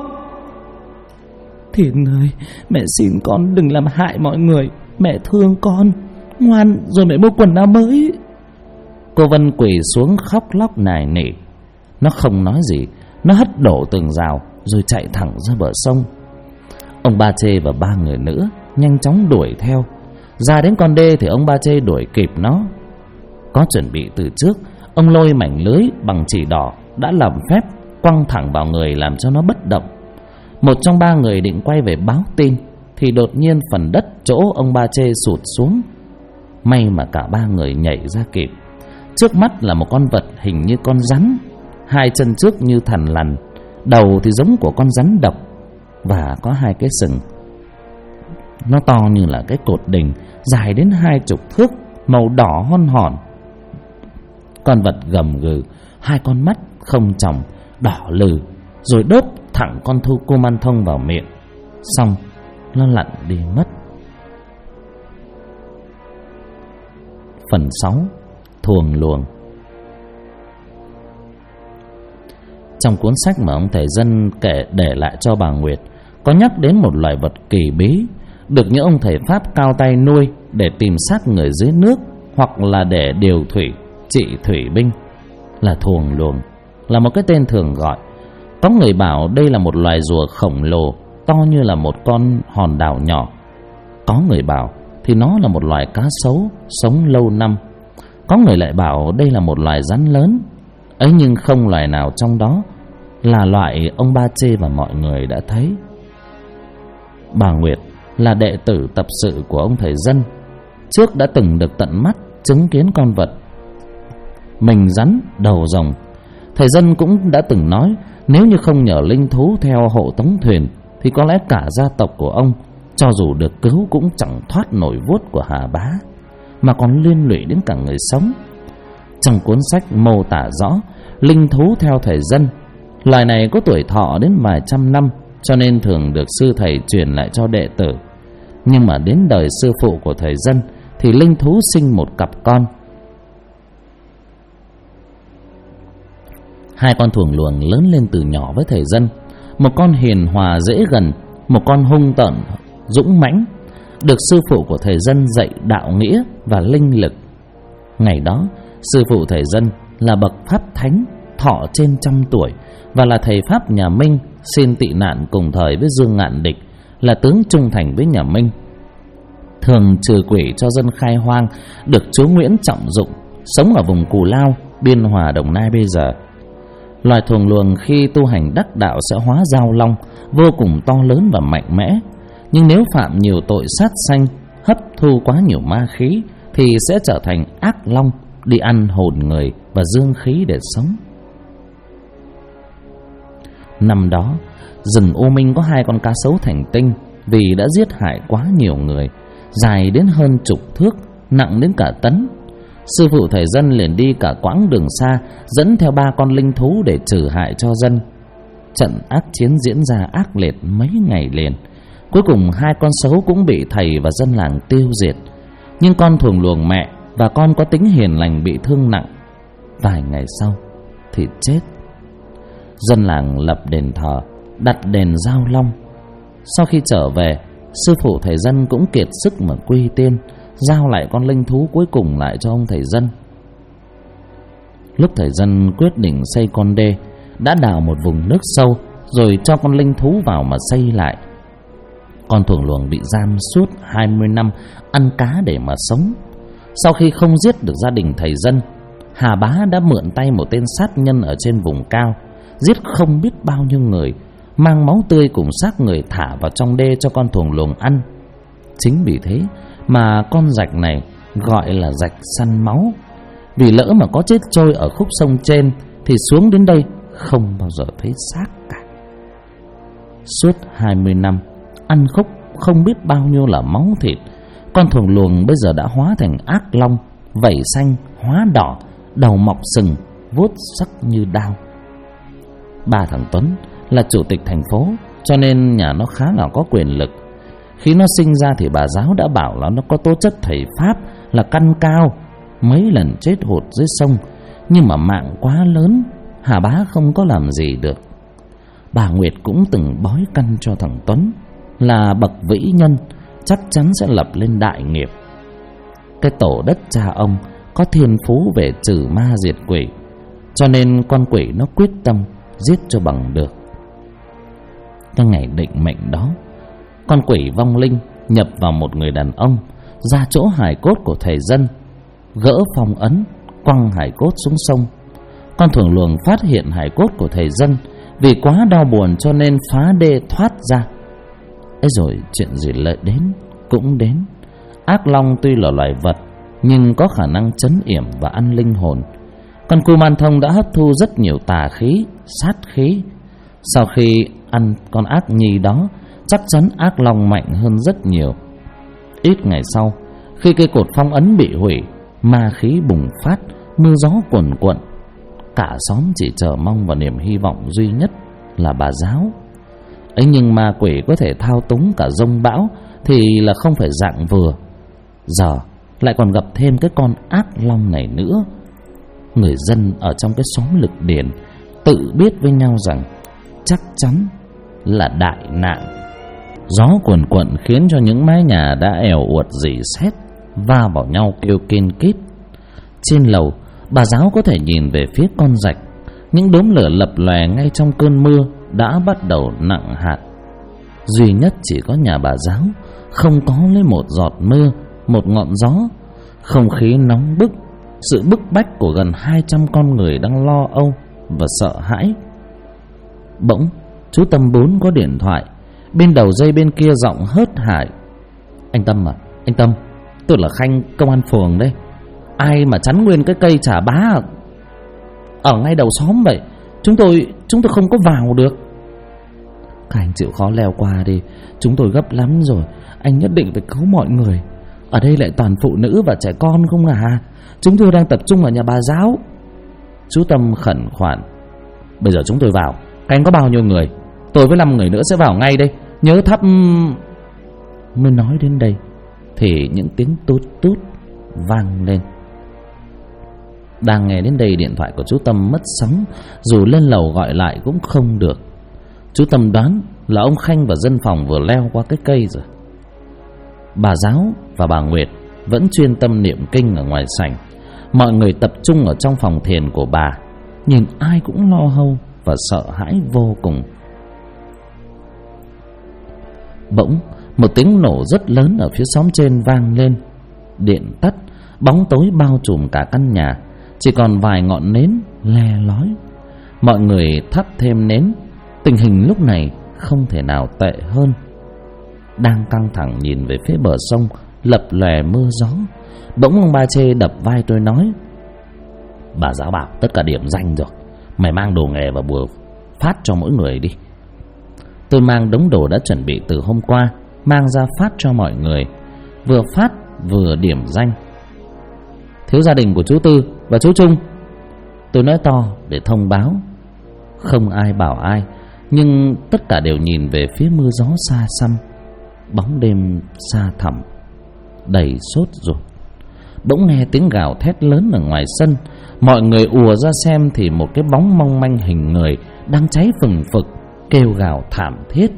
Thiên ơi, mẹ xin con đừng làm hại mọi người. Mẹ thương con, ngoan rồi mẹ mua quần áo mới. Cô Vân quỳ xuống khóc lóc nài nỉ. Nó không nói gì, nó hất đổ tường rào rồi chạy thẳng ra bờ sông. Ông Ba Chê và 3 người nữa nhanh chóng đuổi theo. Ra đến con đê thì ông Ba Chê đuổi kịp nó. Có chuẩn bị từ trước, ông lôi mảnh lưới bằng chỉ đỏ đã làm phép quăng thẳng vào người làm cho nó bất động. Một trong 3 người định quay về báo tin thì đột nhiên phần đất chỗ ông Ba Chê sụt xuống. May mà cả 3 người nhảy ra kịp. Trước mắt là một con vật hình như con rắn, 2 chân trước như thằn lằn, đầu thì giống của con rắn độc và có 2 cái sừng. Nó to như là cái cột đình, dài đến 20 thước, màu đỏ hon hòn. Con vật gầm gừ, 2 con mắt không tròng đỏ lừ, rồi đốt thẳng con thu cô man thông vào miệng. Xong nó lặn đi mất. Phần 6. Thuồng luồng. Trong cuốn sách mà ông thầy dân để lại cho bà Nguyệt có nhắc đến một loài vật kỳ bí, được những ông thầy Pháp cao tay nuôi để tìm xác người dưới nước, hoặc là để điều thủy, trị thủy binh, là thuồng luồng, là một cái tên thường gọi. Có người bảo đây là một loài rùa khổng lồ, to như là một con hòn đảo nhỏ. Có người bảo thì nó là một loài cá sấu sống lâu năm. Có người lại bảo đây là một loài rắn lớn. Ấy nhưng không loài nào trong đó là loại ông Ba Chê và mọi người đã thấy. Bà Nguyệt là đệ tử tập sự của ông thầy dân, trước đã từng được tận mắt chứng kiến con vật mình rắn đầu rồng. Thầy dân cũng đã từng nói nếu như không nhờ linh thú theo hộ tống thuyền thì có lẽ cả gia tộc của ông, cho dù được cứu cũng chẳng thoát nổi vuốt của Hà Bá, mà còn liên lụy đến cả người sống. Trong cuốn sách mô tả rõ linh thú theo thầy dân, loài này có tuổi thọ đến vài trăm năm, cho nên thường được sư thầy truyền lại cho đệ tử. Nhưng mà đến đời sư phụ của thầy dân thì linh thú sinh một cặp con. Hai con thuồng luồng lớn lên từ nhỏ với thầy dân, một con hiền hòa dễ gần, một con hung tợn dũng mãnh, được sư phụ của thầy dân dạy đạo nghĩa và linh lực. Ngày đó sư phụ thầy dân là bậc pháp thánh, thọ trên 100 tuổi, và là thầy Pháp nhà Minh, xin tị nạn cùng thời với Dương Ngạn Địch, là tướng trung thành với nhà Minh, thường trừ quỷ cho dân khai hoang, được chúa Nguyễn trọng dụng, sống ở vùng Cù Lao, Biên Hòa, Đồng Nai bây giờ. Loài thuồng luồng khi tu hành đắc đạo sẽ hóa giao long, vô cùng to lớn và mạnh mẽ. Nhưng nếu phạm nhiều tội sát sanh, hấp thu quá nhiều ma khí, thì sẽ trở thành ác long, đi ăn hồn người và dương khí để sống. Năm đó rừng U Minh có 2 con cá sấu thành tinh, vì đã giết hại quá nhiều người, dài đến hơn 10 thước, nặng đến cả tấn. Sư phụ thầy dân liền đi cả quãng đường xa, dẫn theo 3 con linh thú để trừ hại cho dân. Trận ác chiến diễn ra ác liệt mấy ngày liền. Cuối cùng 2 con sấu cũng bị thầy và dân làng tiêu diệt. Nhưng con thuồng luồng mẹ và con có tính hiền lành bị thương nặng, vài ngày sau thì chết. Dân làng lập đền thờ, đặt đền giao long. Sau khi trở về, sư phụ thầy dân cũng kiệt sức mà quy tiên, giao lại con linh thú cuối cùng lại cho ông thầy dân. Lúc thầy dân quyết định xây con đê, đã đào một vùng nước sâu rồi cho con linh thú vào mà xây lại. Con thuồng luồng bị giam suốt 20 năm, ăn cá để mà sống. Sau khi không giết được gia đình thầy dân, Hà Bá đã mượn tay một tên sát nhân ở trên vùng cao, giết không biết bao nhiêu người, mang máu tươi cùng xác người thả vào trong đê cho con thuồng luồng ăn. Chính vì thế mà con rạch này gọi là rạch săn máu, vì lỡ mà có chết trôi ở khúc sông trên thì xuống đến đây không bao giờ thấy xác cả. Suốt 20 năm ăn khúc không biết bao nhiêu là máu thịt, con thuồng luồng bây giờ đã hóa thành ác long, vảy xanh hóa đỏ, đầu mọc sừng, vuốt sắc như đao. Ba thằng Tuấn là chủ tịch thành phố, cho nên nhà nó khá là có quyền lực. Khi nó sinh ra thì bà giáo đã bảo là nó có tố chất thầy Pháp, là căn cao, mấy lần chết hụt dưới sông. Nhưng mà mạng quá lớn, Hà Bá không có làm gì được. Bà Nguyệt cũng từng bói căn cho thằng Tuấn, là bậc vĩ nhân, chắc chắn sẽ lập lên đại nghiệp. Cái tổ đất cha ông có thiên phú về trừ ma diệt quỷ, cho nên con quỷ nó quyết tâm giết cho bằng được. Cái ngày định mệnh đó, con quỷ vong linh nhập vào một người đàn ông, ra chỗ hài cốt của thầy dân, gỡ phong ấn, quăng hài cốt xuống sông. Con thuồng luồng phát hiện hài cốt của thầy dân, vì quá đau buồn cho nên phá đê thoát ra. Ấy rồi chuyện gì lại đến cũng đến. Ác long tuy là loài vật, nhưng có khả năng trấn yểm và ăn linh hồn. Con cưu man thông đã hấp thu rất nhiều tà khí, sát khí. Sau khi ăn con ác nhi đó, chắc chắn ác long mạnh hơn rất nhiều. Ít ngày sau, khi cây cột phong ấn bị hủy, ma khí bùng phát, mưa gió cuồn cuộn. Cả xóm chỉ chờ mong vào niềm hy vọng duy nhất là bà giáo. Ấy nhưng ma quỷ có thể thao túng cả giông bão thì là không phải dạng vừa. Giờ lại còn gặp thêm cái con ác long này nữa. Người dân ở trong cái xóm Lực Điền tự biết với nhau rằng chắc chắn là đại nạn. Gió cuồn cuộn khiến cho những mái nhà đã èo uột rỉ sét va vào nhau kêu ken kít. Trên lầu, bà giáo có thể nhìn về phía con rạch. Những đốm lửa lập lòe ngay trong cơn mưa đã bắt đầu nặng hạt. Duy nhất chỉ có nhà bà giáo không có lấy một giọt mưa, một ngọn gió. Không khí nóng bức, sự bức bách của gần 200 con người đang lo âu và sợ hãi. Bỗng chú Tâm Bốn có điện thoại. Bên đầu dây bên kia giọng hớt hải: Anh Tâm à, anh Tâm, tôi là Khanh, công an phường đây. Ai mà chắn nguyên cái cây chả bá ở ngay đầu xóm vậy? Chúng tôi không có vào được. Các anh chịu khó leo qua đi, chúng tôi gấp lắm rồi. Anh nhất định phải cứu mọi người. Ở đây lại toàn phụ nữ và trẻ con không à? Chúng tôi đang tập trung ở nhà bà giáo. Chú Tâm khẩn khoản: Bây giờ chúng tôi vào, các anh có bao nhiêu người? Tôi với 5 người nữa sẽ vào ngay đây. Nhớ thắp... Mới nói đến đây thì những tiếng tút tút vang lên. Đang nghe đến đây, điện thoại của chú Tâm mất sóng. Dù lên lầu gọi lại cũng không được. Chú Tâm đoán là ông Khanh và dân phòng vừa leo qua cái cây rồi. Bà giáo và bà Nguyệt vẫn chuyên tâm niệm kinh ở ngoài sảnh. Mọi người tập trung ở trong phòng thiền của bà, nhìn ai cũng lo âu và sợ hãi vô cùng. Bỗng một tiếng nổ rất lớn ở phía xóm trên vang lên. Điện tắt, bóng tối bao trùm cả căn nhà, chỉ còn vài ngọn nến le lói. Mọi người thắp thêm nến. Tình hình lúc này không thể nào tệ hơn. Đang căng thẳng nhìn về phía bờ sông lập lòe mưa gió, bỗng ông Ba Chê đập vai tôi nói: Bà giáo bảo tất cả điểm danh rồi, mày mang đồ nghề và bùa phát cho mỗi người đi. Tôi mang đống đồ đã chuẩn bị từ hôm qua, mang ra phát cho mọi người. Vừa phát vừa điểm danh: Thiếu gia đình của chú Tư và chú Trung. Tôi nói to để thông báo. Không ai bảo ai, nhưng tất cả đều nhìn về phía mưa gió xa xăm. Bóng đêm xa thẳm, đầy sốt ruột. Bỗng nghe tiếng gào thét lớn ở ngoài sân. Mọi người ùa ra xem thì một cái bóng mong manh hình người đang cháy phừng phực, kêu gào thảm thiết: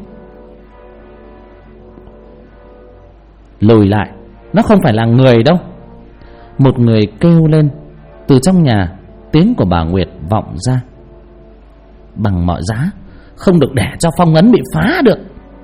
Lùi lại, nó không phải là người đâu. Một người kêu lên. Từ trong nhà, tiếng của bà Nguyệt vọng ra: Bằng mọi giá không được để cho phong ấn bị phá được.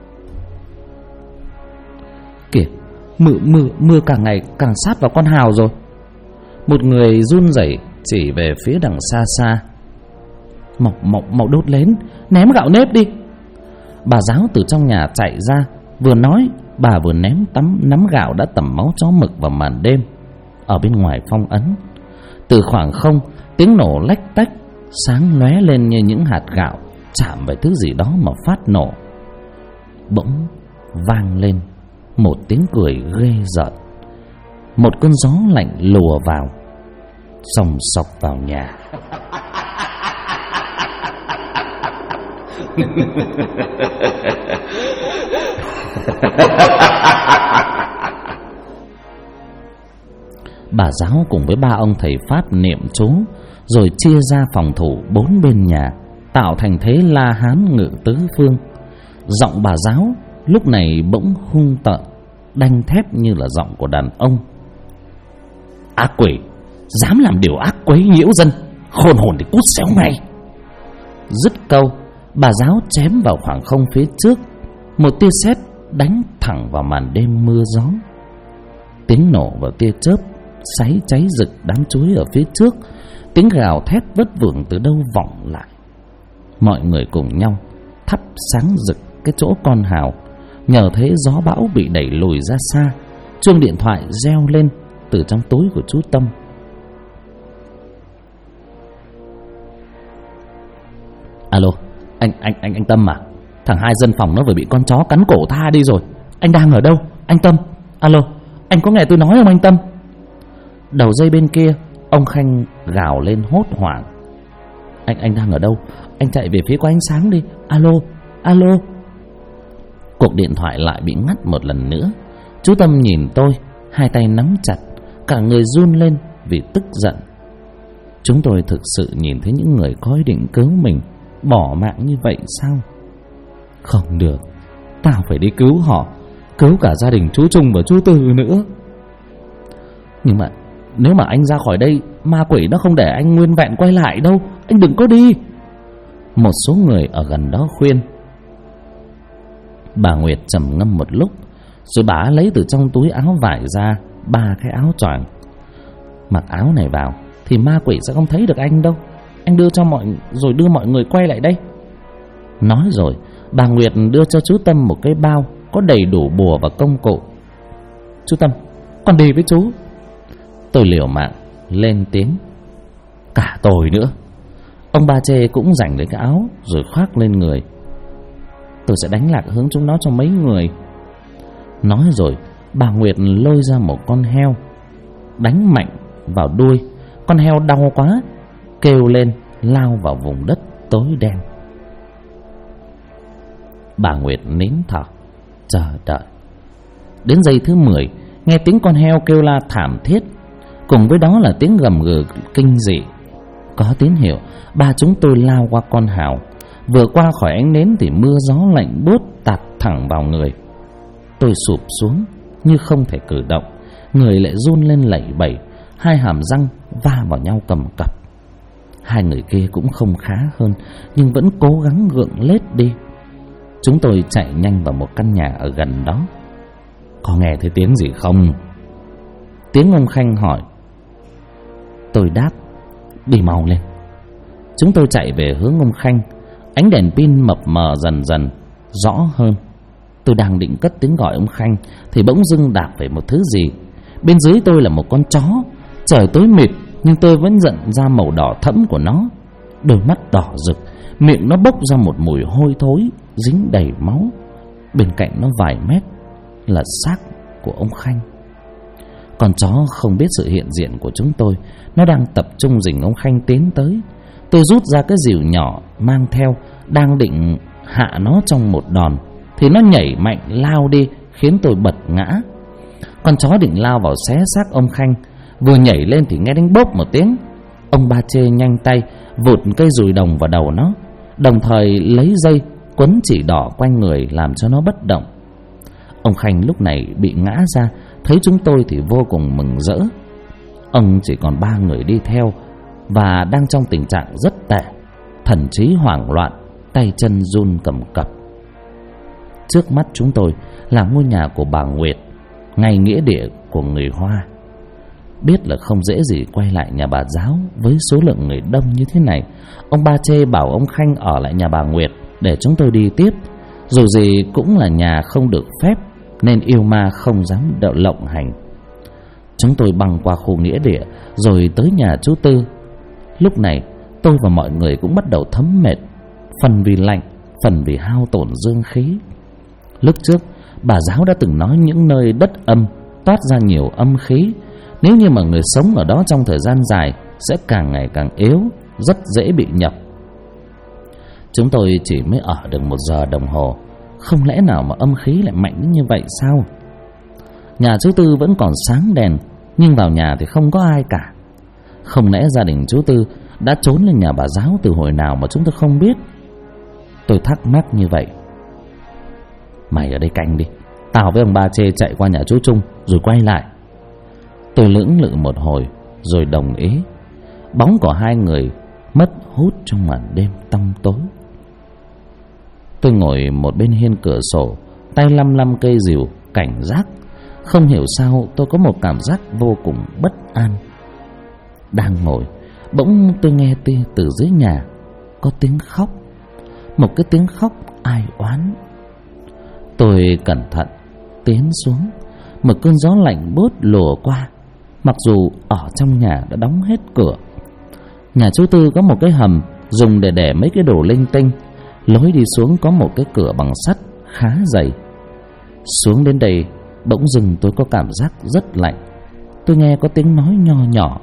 Kìa, mưa càng ngày càng sát vào con Hào rồi. Một người run rẩy chỉ về phía đằng xa xa: Màu đốt lên, ném gạo nếp đi. Bà giáo từ trong nhà chạy ra, vừa nói bà vừa ném nắm gạo đã tẩm máu chó mực vào màn đêm. Ở bên ngoài phong ấn, từ khoảng không, tiếng nổ lách tách sáng lóe lên như những hạt gạo chạm vào thứ gì đó mà phát nổ. Bỗng vang lên một tiếng cười ghê rợn. Một cơn gió lạnh lùa vào, xồng xộc vào nhà. Bà giáo cùng với 3 ông thầy pháp niệm chú, rồi chia ra phòng thủ 4 bên nhà, tạo thành thế La Hán ngự tứ phương. Giọng bà giáo lúc này bỗng hung tợn, đanh thép như là giọng của đàn ông: Ác quỷ, dám làm điều ác quấy nhiễu dân, khôn hồn thì cút xéo ngay. Dứt câu, bà giáo chém vào khoảng không phía trước. Một tia sét đánh thẳng vào màn đêm mưa gió. Tiếng nổ và tia chớp sáy cháy rực đám chuối ở phía trước. Tiếng gào thét vất vưởng từ đâu vọng lại. Mọi người cùng nhau thắp sáng rực cái chỗ con Hào. Nhờ thế gió bão bị đẩy lùi ra xa. Chuông điện thoại reo lên từ trong túi của chú Tâm. Alo, anh Tâm à? Thằng Hai dân phòng nó vừa bị con chó cắn cổ tha đi rồi. Anh đang ở đâu, anh Tâm? Alo, anh có nghe tôi nói không anh Tâm? Đầu dây bên kia, ông Khanh gào lên hốt hoảng: Anh đang ở đâu? Anh chạy về phía có ánh sáng đi. Alo. Cuộc điện thoại lại bị ngắt một lần nữa. Chú Tâm nhìn tôi, hai tay nắm chặt, cả người run lên vì tức giận. Chúng tôi thực sự nhìn thấy những người có ý định cứu mình bỏ mạng như vậy sao? Không được, tao phải đi cứu họ, cứu cả gia đình chú Trung và chú Tư nữa. Nhưng mà nếu mà anh ra khỏi đây, ma quỷ nó không để anh nguyên vẹn quay lại đâu. Anh đừng có đi. Một số người ở gần đó khuyên. Bà Nguyệt trầm ngâm một lúc, rồi bà lấy từ trong túi áo vải ra 3 cái áo choàng. Mặc áo này vào thì ma quỷ sẽ không thấy được anh đâu. Anh đưa cho đưa mọi người quay lại đây. Nói rồi bà Nguyệt đưa cho chú Tâm một cái bao có đầy đủ bùa và công cụ. Chú Tâm, con đi với chú. Tôi liều mạng lên tiếng. Cả tôi nữa. Ông Ba Chê cũng giành lấy cái áo rồi khoác lên người. Tôi sẽ đánh lạc hướng chúng nó cho mấy người. Nói rồi bà Nguyệt lôi ra một con heo, đánh mạnh vào đuôi. Con heo đau quá, kêu lên lao vào vùng đất tối đen. Bà Nguyệt nín thở chờ đợi. Đến giây thứ 10, nghe tiếng con heo kêu la thảm thiết, cùng với đó là tiếng gầm gừ kinh dị. Có tín hiệu, ba chúng tôi lao qua con hào. Vừa qua khỏi ánh nến thì mưa gió lạnh buốt tạt thẳng vào người. Tôi sụp xuống như không thể cử động, người lại run lên lẩy bẩy, hai hàm răng va vào nhau cầm cập. Hai người kia cũng không khá hơn, nhưng vẫn cố gắng gượng lết đi. Chúng tôi chạy nhanh vào một căn nhà ở gần đó. Có nghe thấy tiếng gì không? Tiếng ông Khanh hỏi. Tôi đáp, đi mau lên. Chúng tôi chạy về hướng ông Khanh. Ánh đèn pin mập mờ dần dần rõ hơn. Tôi đang định cất tiếng gọi ông Khanh thì bỗng dưng đạp phải một thứ gì. Bên dưới tôi là một con chó. Trời tối mịt nhưng tôi vẫn nhận ra màu đỏ thẫm của nó. Đôi mắt đỏ rực, miệng nó bốc ra một mùi hôi thối dính đầy máu. Bên cạnh nó vài mét là xác của ông Khanh. Con chó không biết sự hiện diện của chúng tôi, nó đang tập trung rình ông Khanh tiến tới. Tôi rút ra cái rìu nhỏ mang theo, đang định hạ nó trong một đòn thì nó nhảy mạnh lao đi, khiến tôi bật ngã. Con chó định lao vào xé xác ông Khanh, vừa nhảy lên thì nghe đánh bốp một tiếng. Ông Ba Chê nhanh tay vụt cây dùi đồng vào đầu nó, đồng thời lấy dây quấn chỉ đỏ quanh người làm cho nó bất động. Ông Khanh lúc này bị ngã ra, thấy chúng tôi thì vô cùng mừng rỡ. Ông chỉ còn 3 người đi theo và đang trong tình trạng rất tệ, thần trí hoảng loạn, tay chân run cầm cập. Trước mắt chúng tôi là ngôi nhà của bà Nguyệt, ngay nghĩa địa của người Hoa. Biết là không dễ gì quay lại nhà bà giáo với số lượng người đông như thế này. Ông Ba Chê bảo ông Khanh ở lại nhà bà Nguyệt để chúng tôi đi tiếp. Dù gì cũng là nhà không được phép nên yêu ma không dám lộng hành. Chúng tôi băng qua khu nghĩa địa rồi tới nhà chú Tư. Lúc này tôi và mọi người cũng bắt đầu thấm mệt, phần vì lạnh, phần vì hao tổn dương khí. Lúc trước bà giáo đã từng nói những nơi đất âm toát ra nhiều âm khí. Nếu như mà người sống ở đó trong thời gian dài sẽ càng ngày càng yếu, rất dễ bị nhập. Chúng tôi chỉ mới ở được 1 giờ đồng hồ. Không lẽ nào mà âm khí lại mạnh đến như vậy sao? Nhà chú Tư vẫn còn sáng đèn, nhưng vào nhà thì không có ai cả. Không lẽ gia đình chú Tư đã trốn lên nhà bà giáo từ hồi nào mà chúng tôi không biết? Tôi thắc mắc như vậy. Mày ở đây canh đi, tao với ông Ba Chê chạy qua nhà chú Trung rồi quay lại. Tôi lưỡng lự một hồi rồi đồng ý. Bóng của hai người mất hút trong màn đêm tăm tối. Tôi ngồi một bên hiên cửa sổ, tay lăm cây rìu cảnh giác. Không hiểu sao tôi có một cảm giác vô cùng bất an. Đang ngồi, bỗng tôi nghe từ dưới nhà có tiếng khóc. Một cái tiếng khóc ai oán. Tôi cẩn thận tiến xuống. Một cơn gió lạnh buốt lùa qua. Mặc dù ở trong nhà đã đóng hết cửa. Nhà chú Tư có một cái hầm dùng để mấy cái đồ linh tinh. Lối đi xuống có một cái cửa bằng sắt khá dày. Xuống đến đây bỗng dưng tôi có cảm giác rất lạnh. Tôi nghe có tiếng nói nho nhỏ.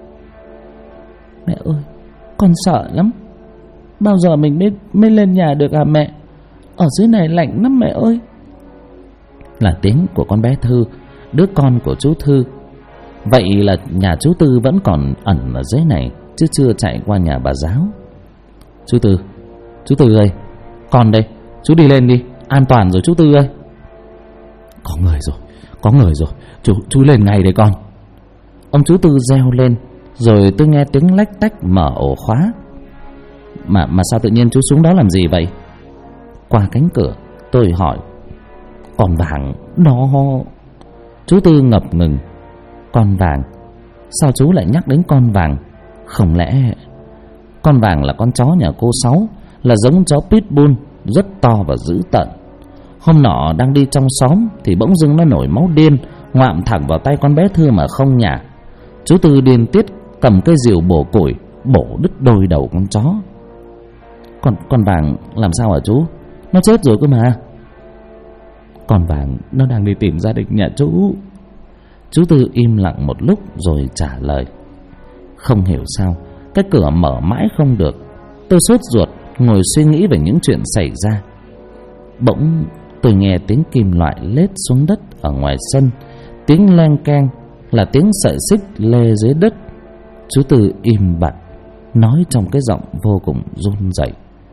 Mẹ ơi, con sợ lắm. Bao giờ mình mới lên nhà được à mẹ? Ở dưới này lạnh lắm mẹ ơi. Là tiếng của con bé Thư, đứa con của chú Thư. Vậy là nhà chú Tư vẫn còn ẩn ở dưới này chứ chưa chạy qua nhà bà giáo. Chú Tư ơi, con đây, chú đi lên đi, an toàn rồi chú Tư ơi. Có người rồi, chú lên ngay đây con. Ông chú Tư reo lên, rồi tôi nghe tiếng lách tách mở ổ khóa. Mà sao tự nhiên chú xuống đó làm gì vậy? Qua cánh cửa tôi hỏi. Con vàng nó... Chú Tư ngập ngừng. Con vàng? Sao chú lại nhắc đến con vàng? Không lẽ... Con vàng là con chó nhà cô Sáu, là giống chó pitbull, rất to và dữ tợn. Hôm nọ đang đi trong xóm thì bỗng dưng nó nổi máu điên, ngoạm thẳng vào tay con bé Thư mà không nhả. Chú Tư điên tiết cầm cây rìu bổ củi, bổ đứt đôi đầu con chó. Con vàng làm sao hả chú? Nó chết rồi cơ mà. Con vàng nó đang đi tìm gia đình nhà chú. Chú Tư im lặng một lúc rồi trả lời. Không hiểu sao cái cửa mở mãi không được. Tôi sốt ruột ngồi suy nghĩ về những chuyện xảy ra. Bỗng tôi nghe tiếng kim loại lết xuống đất ở ngoài sân. Tiếng leng keng là tiếng sợi xích lê dưới đất. Chú Tư im bặt, nói trong cái giọng vô cùng run rẩy.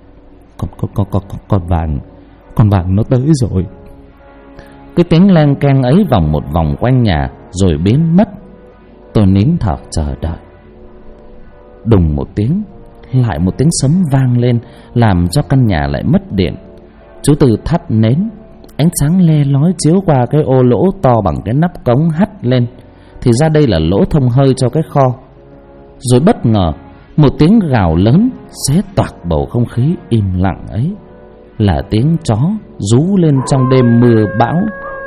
Con vàng nó tới rồi. Cái tiếng leng keng ấy vòng một vòng quanh nhà rồi biến mất. Tôi nín thở chờ đợi. Đùng một tiếng, lại một tiếng sấm vang lên, làm cho căn nhà lại mất điện. Chú Tư thắp nến, ánh sáng le lói chiếu qua cái ô lỗ to bằng cái nắp cống hắt lên, thì ra đây là lỗ thông hơi cho cái kho. Rồi bất ngờ một tiếng gào lớn xé toạc bầu không khí im lặng ấy, là tiếng chó rú lên trong đêm mưa bão.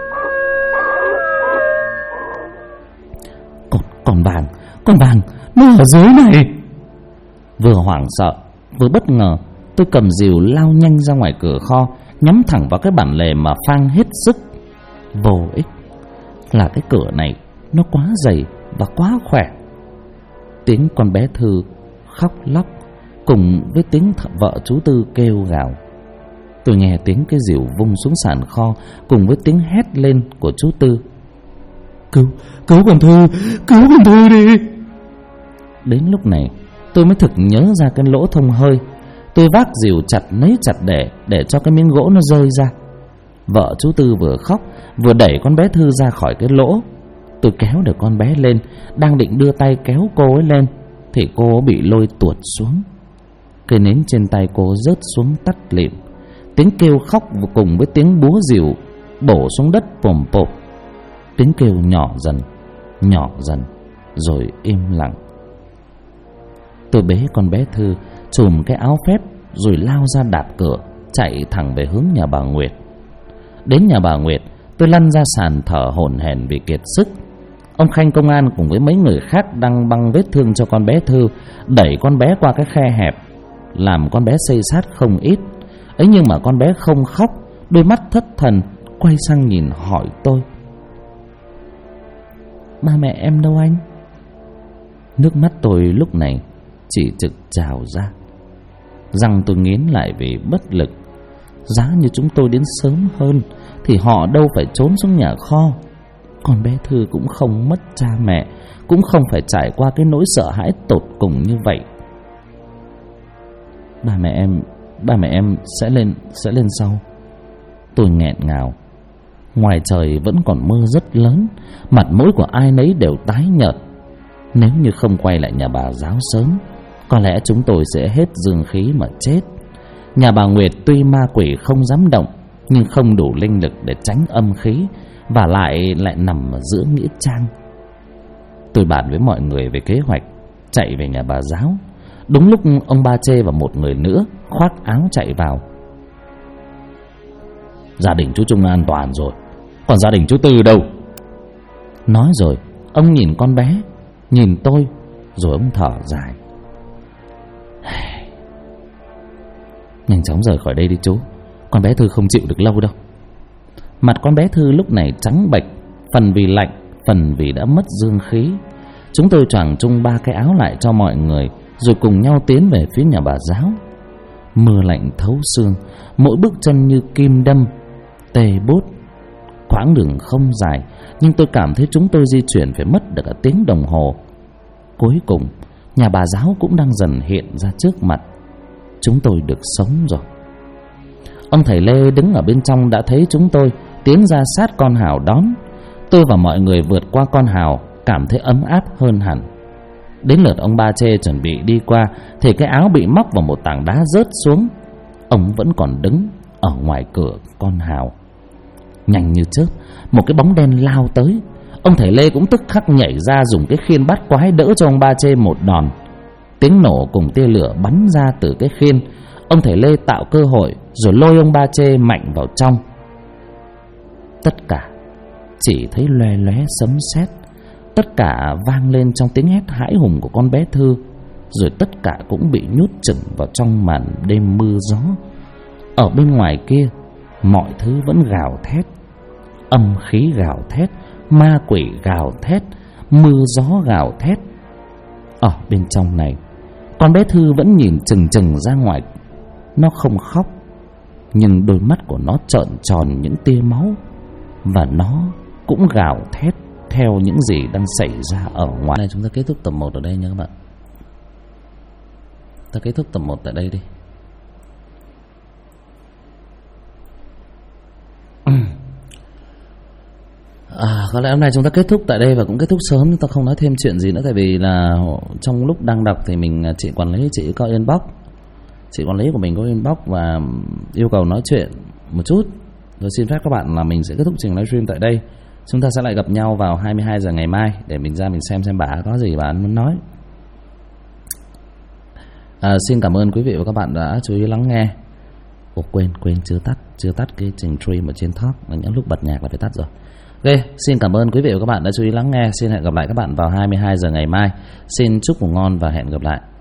Con vàng nó ở dưới này. Vừa hoảng sợ vừa bất ngờ, tôi cầm rìu lao nhanh ra ngoài cửa kho, nhắm thẳng vào cái bản lề mà phang hết sức. Vô ích, là cái cửa này nó quá dày và quá khỏe. Tiếng con bé Thư khóc lóc cùng với tiếng vợ chú Tư kêu gào. Tôi nghe tiếng cái rìu vung xuống sàn kho cùng với tiếng hét lên của chú Tư. Cứu con Thư đi. Đến lúc này tôi mới thực nhớ ra cái lỗ thông hơi. Tôi vác rìu chặt lấy chặt để cho cái miếng gỗ nó rơi ra. Vợ chú Tư vừa khóc vừa đẩy con bé Thư ra khỏi cái lỗ. Tôi kéo được con bé lên, đang định đưa tay kéo cô ấy lên thì cô bị lôi tuột xuống. Cây nến trên tay cô rớt xuống tắt lịm. Tiếng kêu khóc cùng với tiếng búa rìu bổ xuống đất pồm pộp. Tiếng kêu nhỏ dần rồi im lặng. Tôi bế con bé Thư, chùm cái áo phép rồi lao ra đạp cửa, chạy thẳng về hướng nhà bà Nguyệt. Đến nhà bà Nguyệt, tôi lăn ra sàn thở hổn hển vì kiệt sức. Ông Khanh công an cùng với mấy người khác đang băng vết thương cho con bé Thư, đẩy con bé qua cái khe hẹp, làm con bé xây sát không ít. Ấy nhưng mà con bé không khóc, đôi mắt thất thần quay sang nhìn hỏi tôi. Ba mẹ em đâu anh? Nước mắt tôi lúc này chỉ trực trào ra. Răng tôi nghiến lại vì bất lực. Giá như chúng tôi đến sớm hơn thì họ đâu phải trốn xuống nhà kho. Con bé Thư cũng không mất cha mẹ, cũng không phải trải qua cái nỗi sợ hãi tột cùng như vậy. Ba mẹ em sẽ lên sau. Tôi nghẹn ngào. Ngoài trời vẫn còn mưa rất lớn, mặt mũi của ai nấy đều tái nhợt. Nếu như không quay lại nhà bà giáo sớm, có lẽ chúng tôi sẽ hết dương khí mà chết. Nhà bà Nguyệt tuy ma quỷ không dám động, nhưng không đủ linh lực để tránh âm khí, và lại nằm ở giữa nghĩa trang. Tôi bàn với mọi người về kế hoạch chạy về nhà bà giáo. Đúng lúc ông Ba Chê và một người nữa khoác áo chạy vào. Gia đình chú Trung an toàn rồi, còn gia đình chú Tư đâu? Nói rồi ông nhìn con bé, nhìn tôi, rồi ông thở dài. Nhanh chóng rời khỏi đây đi chú, con bé Thư không chịu được lâu đâu. Mặt con bé Thư lúc này trắng bệch, phần vì lạnh, phần vì đã mất dương khí. Chúng tôi choàng chung 3 cái áo lại cho mọi người, rồi cùng nhau tiến về phía nhà bà giáo. Mưa lạnh thấu xương, mỗi bước chân như kim đâm, tê bút. Quãng đường không dài, nhưng tôi cảm thấy chúng tôi di chuyển phải mất được cả tiếng đồng hồ. Cuối cùng nhà bà giáo cũng đang dần hiện ra trước mặt. Chúng tôi được sống rồi. Ông thầy Lê đứng ở bên trong đã thấy chúng tôi tiến ra sát con hào đón. Tôi và mọi người vượt qua con hào, cảm thấy ấm áp hơn hẳn. Đến lượt ông Ba Chê chuẩn bị đi qua thì cái áo bị móc vào một tảng đá rớt xuống. Ông vẫn còn đứng ở ngoài cửa con hào. Nhanh như chớp, một cái bóng đen lao tới. Ông thầy Lê cũng tức khắc nhảy ra, dùng cái khiên bắt quái đỡ cho ông Ba Chê một đòn. Tiếng nổ cùng tia lửa bắn ra từ cái khiên. Ông thầy Lê tạo cơ hội rồi lôi ông Ba Chê mạnh vào trong. Tất cả chỉ thấy loe loé sấm sét. Tất cả vang lên trong tiếng hét hãi hùng của con bé Thư. Rồi tất cả cũng bị nhốt chừng vào trong màn đêm mưa gió. Ở bên ngoài kia, mọi thứ vẫn gào thét. Âm khí gào thét, ma quỷ gào thét, mưa gió gào thét. Ở bên trong này, con bé Thư vẫn nhìn chừng chừng ra ngoài. Nó không khóc, nhưng đôi mắt của nó trợn tròn những tia máu. Và nó cũng gào thét theo những gì đang xảy ra ở ngoài. Này, chúng ta kết thúc tập 1 ở đây nha các bạn. Ta kết thúc tập 1 tại đây đi. Có lẽ hôm nay chúng ta kết thúc tại đây và cũng kết thúc sớm. Chúng ta không nói thêm chuyện gì nữa, tại vì là trong lúc đang đọc thì chị quản lý chị có inbox. Chị quản lý của mình có inbox và yêu cầu nói chuyện một chút. Rồi xin phép các bạn là mình sẽ kết thúc trình livestream tại đây. Chúng ta sẽ lại gặp nhau vào 22 giờ ngày mai để mình ra mình xem bà có gì bà muốn nói. Xin cảm ơn quý vị và các bạn đã chú ý lắng nghe. Quên chưa tắt cái trình stream ở trên talk, là những lúc bật nhạc là phải tắt rồi. Ok, xin cảm ơn quý vị và các bạn đã chú ý lắng nghe. Xin hẹn gặp lại các bạn vào 22 giờ ngày mai. Xin chúc ngủ ngon và hẹn gặp lại.